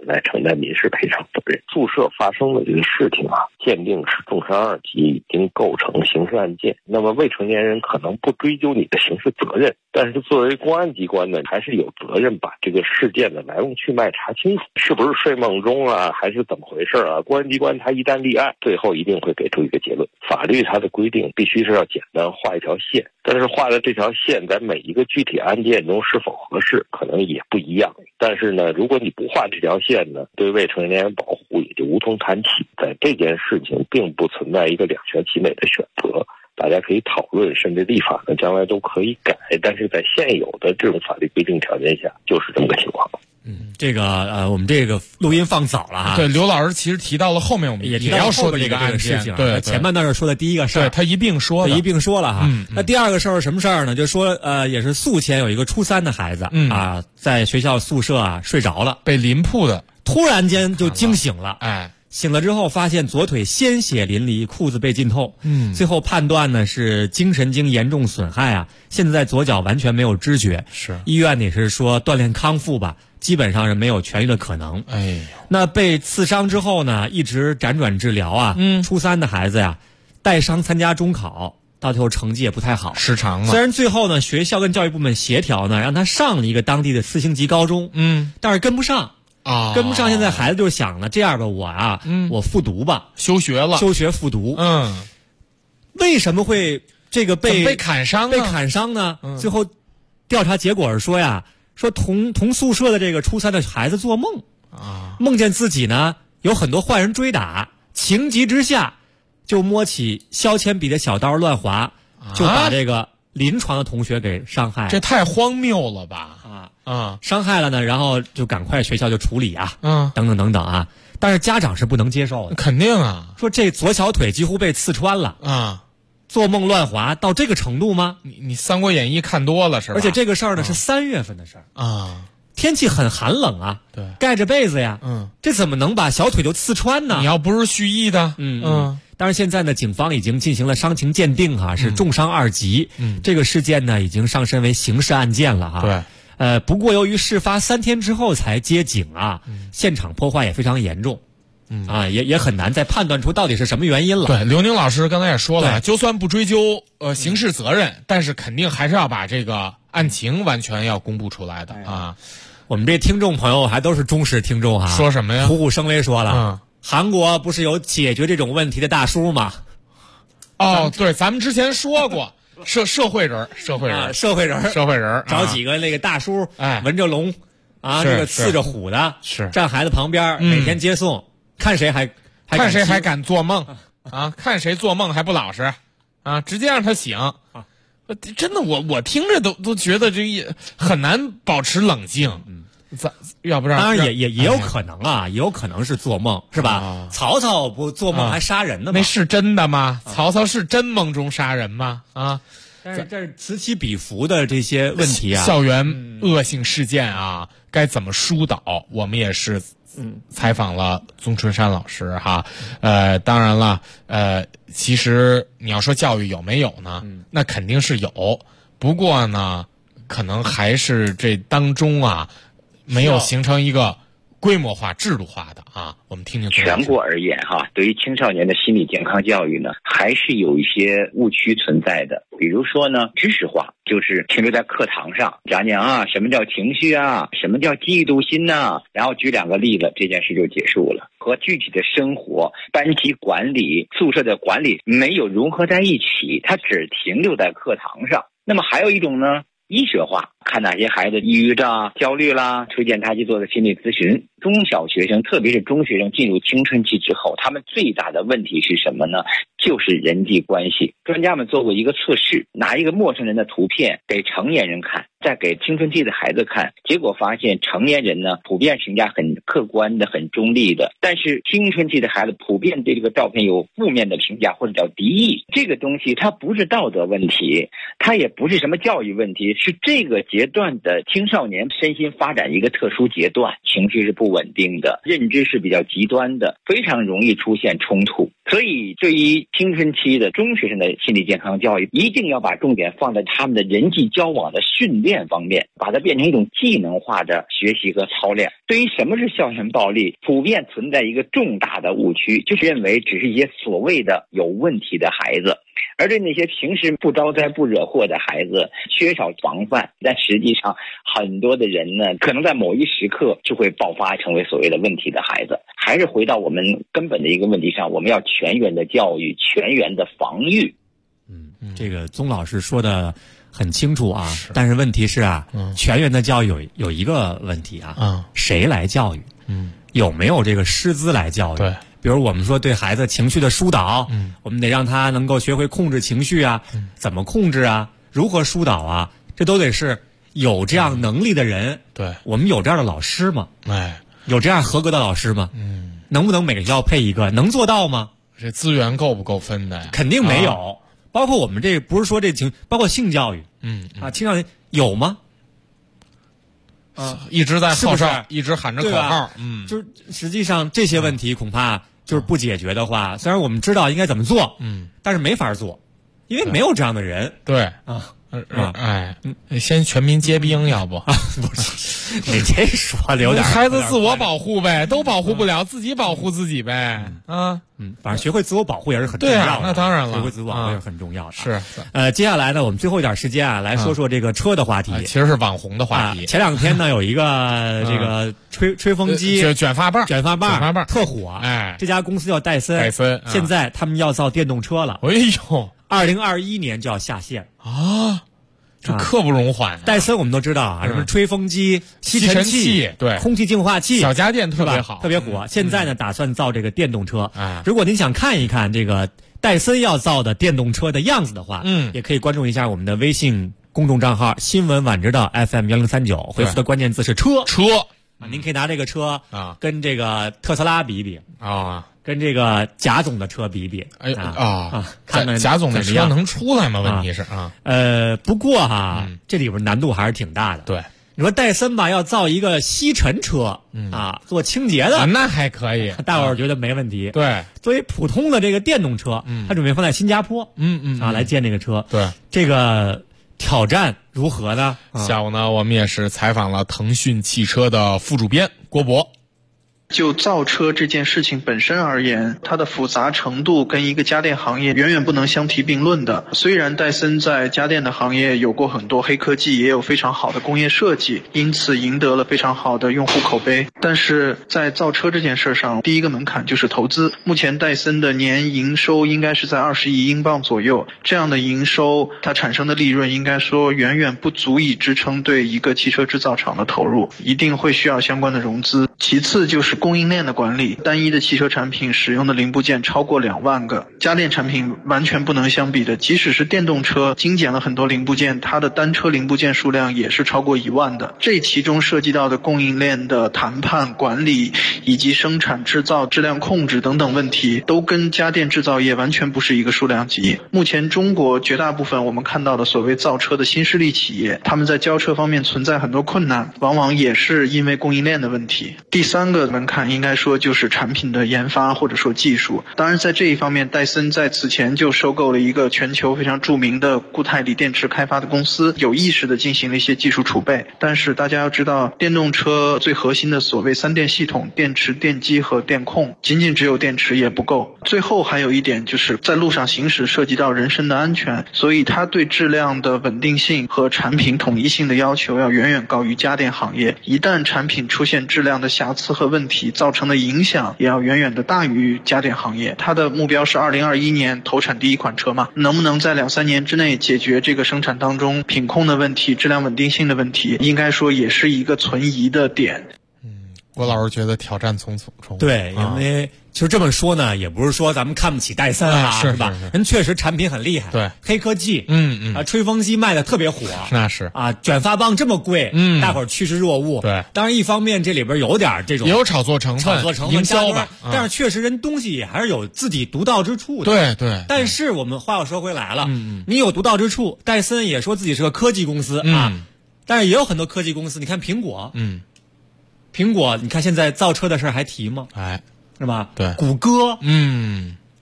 来承担民事赔偿责任。宿舍发生的这个事情啊，鉴定是重伤2级，已经构成刑事案件。那么未成年人可能不追究你的刑事责任，但是作为公安机关呢，还是有责任把这个事件的来龙去脉查清楚，是不是睡梦中啊，还是怎么回事啊？公安机关他一旦立案，最后一定会给出一个结论。法律它的规定必须是要简单画一条线，但是画的这条线在每一个具体案件中是否合适，可能也不一样。但是呢，如果你不画这条线呢，对未成年人保护也就无从谈起。在这件事情并不存在一个两全其美的选择，大家可以讨论，甚至立法呢将来都可以改，但是在现有的这种法律规定条件下，就是这么个情况。 这个我们这个录音放早了啊。 对，刘老师其实提到了后面我们也要说的一个案件， 对，前半段是说的第一个事儿， 对，他一并说了哈。那第二个事儿是什么事儿呢？就说也是宿迁有一个初3的孩子啊，在学校宿舍啊睡着了， 被邻铺的突然间就惊醒了，醒了之后发现左腿鲜血淋漓，裤子被浸透，最后判断呢是精神经严重损害啊，现在左脚完全没有知觉， 是医院也是说锻炼康复吧，基本上是没有痊愈的可能。那被刺伤之后呢，一直辗转治疗啊，初3的孩子呀，带伤参加中考，到最后成绩也不太好， 失常了。 虽然最后呢，学校跟教育部门协调呢，让他上了一个当地的4星级高中，但是跟不上。跟不上，现在孩子就想了，这样吧，我复读吧， 休学复读。为什么会这个被砍伤呢？最后调查结果是说呀，说同宿舍的这个初3的孩子做梦梦见自己呢有很多坏人追打，情急之下就摸起削铅笔的小刀乱划，就把这个临床的同学给伤害了。 这太荒谬了吧！ 伤害了呢，然后就赶快学校就处理啊，等等等等啊。但是家长是不能接受的， 肯定啊， 说这左小腿几乎被刺穿了啊， 做梦乱滑到这个程度吗？ 你《三国演义》看多了是吧？ 而且这个事儿呢是3月份的事儿啊， 天气很寒冷啊， 对， 盖着被子呀，这怎么能把小腿就刺穿呢？ 你要不是蓄意的， 当然现在呢，警方已经进行了伤情鉴定哈，是重伤2级，这个事件呢已经上升为刑事案件了哈， 对。 不过由于事发3天之后才接警啊，现场破坏也非常严重，也很难再判断出到底是什么原因了。 对，刘宁老师刚才也说了，就算不追究刑事责任，但是肯定还是要把这个案情完全要公布出来的啊。 我们这听众朋友还都是忠实听众哈。 说什么呀？ 虎虎生威说了，韩国不是有解决这种问题的大叔吗？ 对，咱们之前说过。社会人， 找几个那个大叔，闻着龙，这个刺着虎的，站孩子旁边，每天接送，看谁还敢做梦啊？看谁做梦还不老实啊？直接让他醒。真的，我听着都觉得这也很难保持冷静。要不然， 当然也有可能啊，也有可能是做梦，是吧？曹操不做梦还杀人呢吗？ 那是真的吗？曹操是真梦中杀人吗？ 但是这是此起彼伏的这些问题啊， 校园恶性事件啊，该怎么疏导？我们也是采访了宗春山老师哈。当然了，其实你要说教育有没有呢？那肯定是有，不过呢，可能还是这当中啊。没有形成一个规模化、制度化的啊，我们听听。 全国而言哈，对于青少年的心理健康教育呢，还是有一些误区存在的。比如说呢，知识化就是停留在课堂上讲啊，什么叫情绪啊，什么叫嫉妒心呐，然后举2个例子，这件事就结束了，和具体的生活、班级管理、宿舍的管理没有融合在一起，它只停留在课堂上。那么还有一种呢，医学化，看哪些孩子抑郁症、焦虑啦，推荐他去做的心理咨询。中小学生，特别是中学生进入青春期之后，他们最大的问题是什么呢？就是人际关系。专家们做过一个测试，拿一个陌生人的图片给成年人看，再给青春期的孩子看，结果发现成年人呢普遍评价很客观的、很中立的，但是青春期的孩子普遍对这个照片有负面的评价或者叫敌意。这个东西它不是道德问题，它也不是什么教育问题，是这个阶段的青少年身心发展一个特殊阶段，情绪是不稳定的，认知是比较极端的，非常容易出现冲突。 所以对于青春期的中学生的心理健康教育，一定要把重点放在他们的人际交往的训练方面，把它变成一种技能化的学习和操练。对于什么是校园暴力，普遍存在一个重大的误区，就是认为只是一些所谓的有问题的孩子，而对那些平时不招灾不惹祸的孩子缺少防范，但实际上很多的人呢，可能在某一时刻就会爆发成为所谓的问题的孩子。还是回到我们根本的一个问题上，我们要全员的教育，全员的防御。 这个宗老师说的很清楚啊，但是问题是啊，全员的教育有一个问题啊，谁来教育？有没有这个师资来教育？对。比如我们说对孩子情绪的疏导，我们得让他能够学会控制情绪啊，怎么控制啊，如何疏导啊，这都得是有这样能力的人。对，我们有这样的老师吗？有这样合格的老师吗？能不能每个学校配一个？能做到吗？ 这资源够不够分的呀？ 肯定没有。包括我们这不是说这包括性教育，青少年有吗？ 一直在号召， 是一直喊着口号， 就是实际上这些问题恐怕就是不解决的话，虽然我们知道应该怎么做，但是没法做，因为没有这样的人。 对啊。先全民皆兵，要不？ 不是，你这说的有点孩子自我保护呗，都保护不了，自己保护自己呗。 反正学会自我保护也是很重要的。 对啊，那当然了， 学会自我保护也是很重要的。 是。 接下来呢，我们最后一点时间啊，来说说这个车的话题。 其实是网红的话题。 前两天呢，有一个这个吹风机、 卷发棒特火。这家公司叫戴森，现在他们要造电动车了。 哎呦 ，2021年就要下线啊！这刻不容缓。 戴森我们都知道啊，什么吹风机、吸尘器， 对， 空气净化器， 小家电特别好， 特别火。现在呢，打算造这个电动车。如果您想看一看这个戴森要造的电动车的样子的话，也可以关注一下我们的微信公众账号新闻晚知道 FM1039，回复的关键字是车。您可以拿这个车跟这个特斯拉比一比啊。跟这个贾总的车比比，看看贾总的车能出来吗？问题是不过这里边难度还是挺大的。 对， 你说戴森吧，要造一个吸尘车做清洁的， 那还可以， 大伙儿觉得没问题。 对， 作为普通的这个电动车，他准备放在新加坡，来建这个车。 对， 这个挑战如何呢？ 下午呢，我们也是采访了腾讯汽车的副主编郭博。 就造车这件事情本身而言，它的复杂程度跟一个家电行业远远不能相提并论的。虽然戴森在家电的行业有过很多黑科技，也有非常好的工业设计，因此赢得了非常好的用户口碑，但是在造车这件事上，第一个门槛就是投资。目前戴森的年营收应该是在20亿英镑左右，这样的营收它产生的利润应该说远远不足以支撑对一个汽车制造厂的投入，一定会需要相关的融资。其次就是供应链的管理，单一的汽车产品使用的零部件超过2万个，家电产品完全不能相比的。即使是电动车精简了很多零部件，它的单车零部件数量也是超过1万的。这其中涉及到的供应链的谈判管理以及生产制造质量控制等等问题，都跟家电制造业完全不是一个数量级。目前中国绝大部分我们看到的所谓造车的新势力企业，他们在交车方面存在很多困难，往往也是因为供应链的问题。第三个门槛应该说就是产品的研发或者说技术。当然在这一方面，戴森在此前就收购了一个全球非常著名的固态锂电池开发的公司，有意识地进行了一些技术储备。但是大家要知道，电动车最核心的所谓3电系统，电池、电机和电控，仅仅只有电池也不够。最后还有一点就是在路上行驶涉及到人身的安全，所以它对质量的稳定性和产品统一性的要求要远远高于家电行业。一旦产品出现质量的瑕疵和问题，造成的影响也要远远的大于家电行业。它的目标是2021年投产第一款车嘛，能不能在2-3年之内解决这个生产当中品控的问题、质量稳定性的问题，应该说也是一个存疑的点。 郭老师觉得挑战重重。 对，因为其实这么说呢，也不是说咱们看不起戴森是吧？人确实产品很厉害， 对， 黑科技，吹风机卖的特别火， 那是卷发棒这么贵，大伙儿趋之若鹜。 对， 当然一方面这里边有点这种也有炒作成分，营销吧， 但是确实人东西也还是有自己独到之处的。 对。 但是我们话又说回来了，你有独到之处，戴森也说自己是个科技公司但是也有很多科技公司，你看苹果，苹果，你看现在造车的事儿还提吗？ 哎， 是吧？ 对， 谷歌，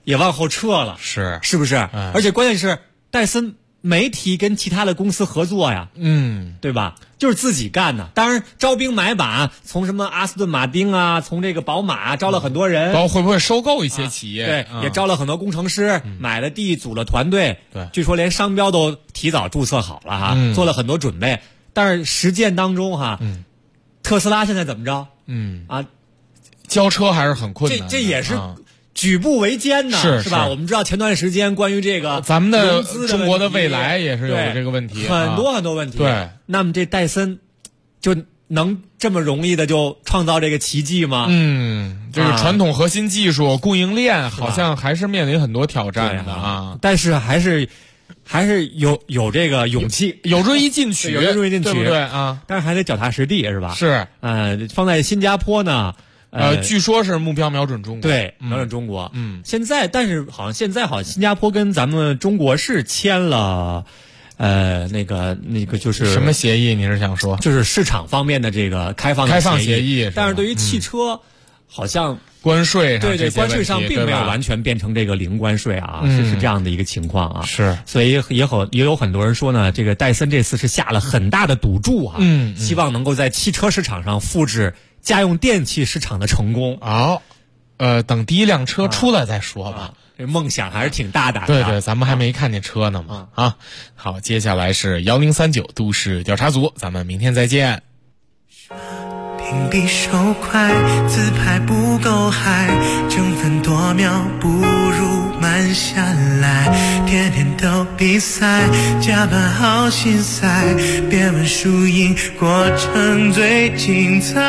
也往后撤了，是不是？而且关键是戴森没提跟其他的公司合作呀，对吧？就是自己干的。当然招兵买马，从什么阿斯顿马丁啊，从这个宝马招了很多人， 包括会不会收购一些企业？ 对，也招了很多工程师，买了地，组了团队。 对， 据说连商标都提早注册好了哈，做了很多准备。但是实践当中哈，特斯拉现在怎么着？ 交车还是很困难的。 这也是举步维艰呢，是吧？我们知道前段时间关于这个咱们的中国的未来也是有这个问题， 很多问题。 对， 那么这戴森就能这么容易的就创造这个奇迹吗？ 就是传统核心技术供应链好像还是面临很多挑战的啊。 但是还是有这个勇气， 有锐意进取，对不对啊？ 但是还得脚踏实地，是吧？ 是， 放在新加坡呢。 据说是目标瞄准中国， 对，瞄准中国。但是现在新加坡跟咱们中国是签了，那个就是什么协议？你是想说， 就是市场方面的这个开放协议？但是对于汽车，好像关税对关税上并没有完全变成这个零关税啊，是这样的一个情况啊。 是， 所以也有很多人说呢，这个戴森这次是下了很大的赌注啊，希望能够在汽车市场上复制家用电器市场的成功。 等第一辆车出来再说吧。 这梦想还是挺大胆的。 对，咱们还没看见车呢嘛。好，接下来是1039都市调查组，咱们明天再见。 屏蔽手快，自拍不够嗨，争分夺秒不如慢下来，天天都比赛，加班好心塞，别问输赢，过程最精彩。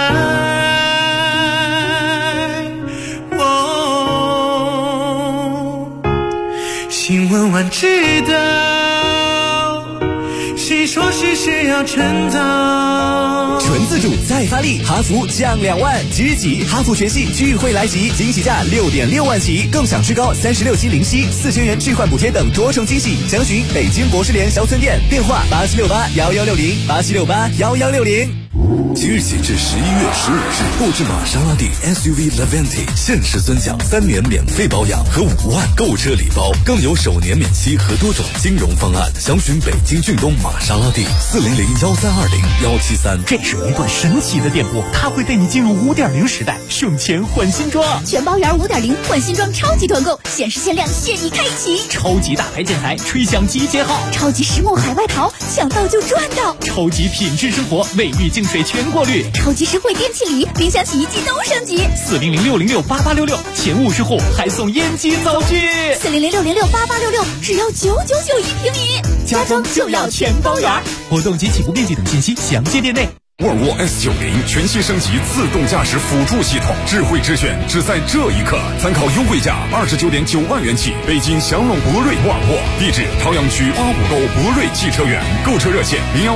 新闻晚知道，谁说事事要趁早？ 纯自主再发力，哈弗降2万，即日起哈弗全系聚会来袭，惊喜价6.6万起，更享最高36期零息，4000元置换补贴等多重惊喜。详询北京国士联小村店，电话87681160，87681160。 即日起至11月15日，购置玛莎拉蒂 SUV Levante 限时尊享3年免费保养和5万购车礼包，更有首年免息和多种金融方案。详询北京骏东玛莎拉蒂4001320173173。 这是一段神奇的电波，它会带你进入5.0时代，省钱换新装。 全包圆5.0换新装超级团购，限时限量，限你开启。 超级大牌建材，吹响集结号。 超级实木海外淘，抢到就赚到。 超级品质生活，卫浴净水全过滤。 超级实惠电器礼，冰箱洗衣机都升级。 40060688866，前50户还送烟机灶具。 40060688866，只要999一平米，家装就要全包圆。 活动及起步面积等信息详见店内。 沃尔沃 S90全新升级自动驾驶辅助系统，智慧之选只在这一刻。参考优惠价29.9万元起，北京祥龙博瑞沃尔沃，地址朝阳区八股沟博瑞汽车园，购车热线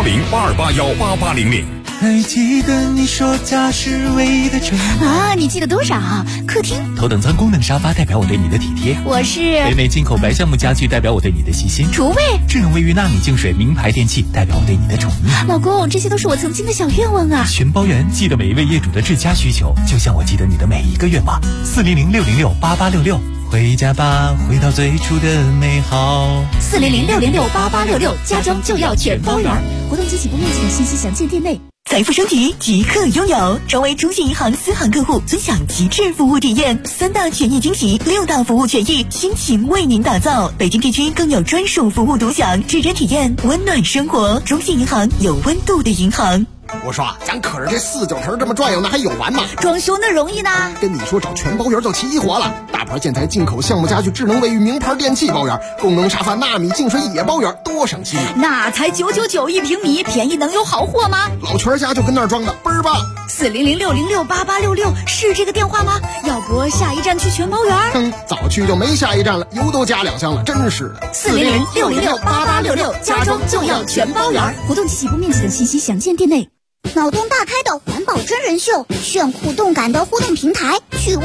01082818800。 还记得你说家是唯一的城啊？你记得多少？客厅头等舱功能沙发代表我对你的体贴， 我是北美进口白橡木家具代表我对你的细心， 厨卫智能卫浴纳米净水名牌电器代表我对你的宠溺。 老公，这些都是我曾经的小愿望啊！ 全包圆，记得每一位业主的至佳需求，就像我记得你的每一个愿望。40060688866，回家吧，回到最初的美好。 40060688866，家装就要全包圆。活动及起步面积等信息详见店内。 财富升级即刻拥有，成为中信银行私行客户，尊享极致服务体验，3大权益惊喜，6大服务权益，倾情为您打造。北京地区更有专属服务独享，指针体验温暖生活。中信银行，有温度的银行。 我说咱可是这4脚城这么转悠，那还有完吗？ 装修那容易呢？ 跟你说找全包圆就齐活了，大牌建材、进口橡木家具、智能卫浴、名牌电器包圆，功能沙发、纳米净水也包圆，多省心。 那才999一平米，便宜能有好货吗？ 老全家就跟那儿装的，倍儿棒。 40060688866是这个电话吗？要不下一站去全包圆？ 早去就没下一站了，油都加2箱了，真是的。 40060688866，家装就要全包圆。活动及起步面积等信息详见店内。 脑洞大开的环保真人秀，炫酷动感的互动平台，趣味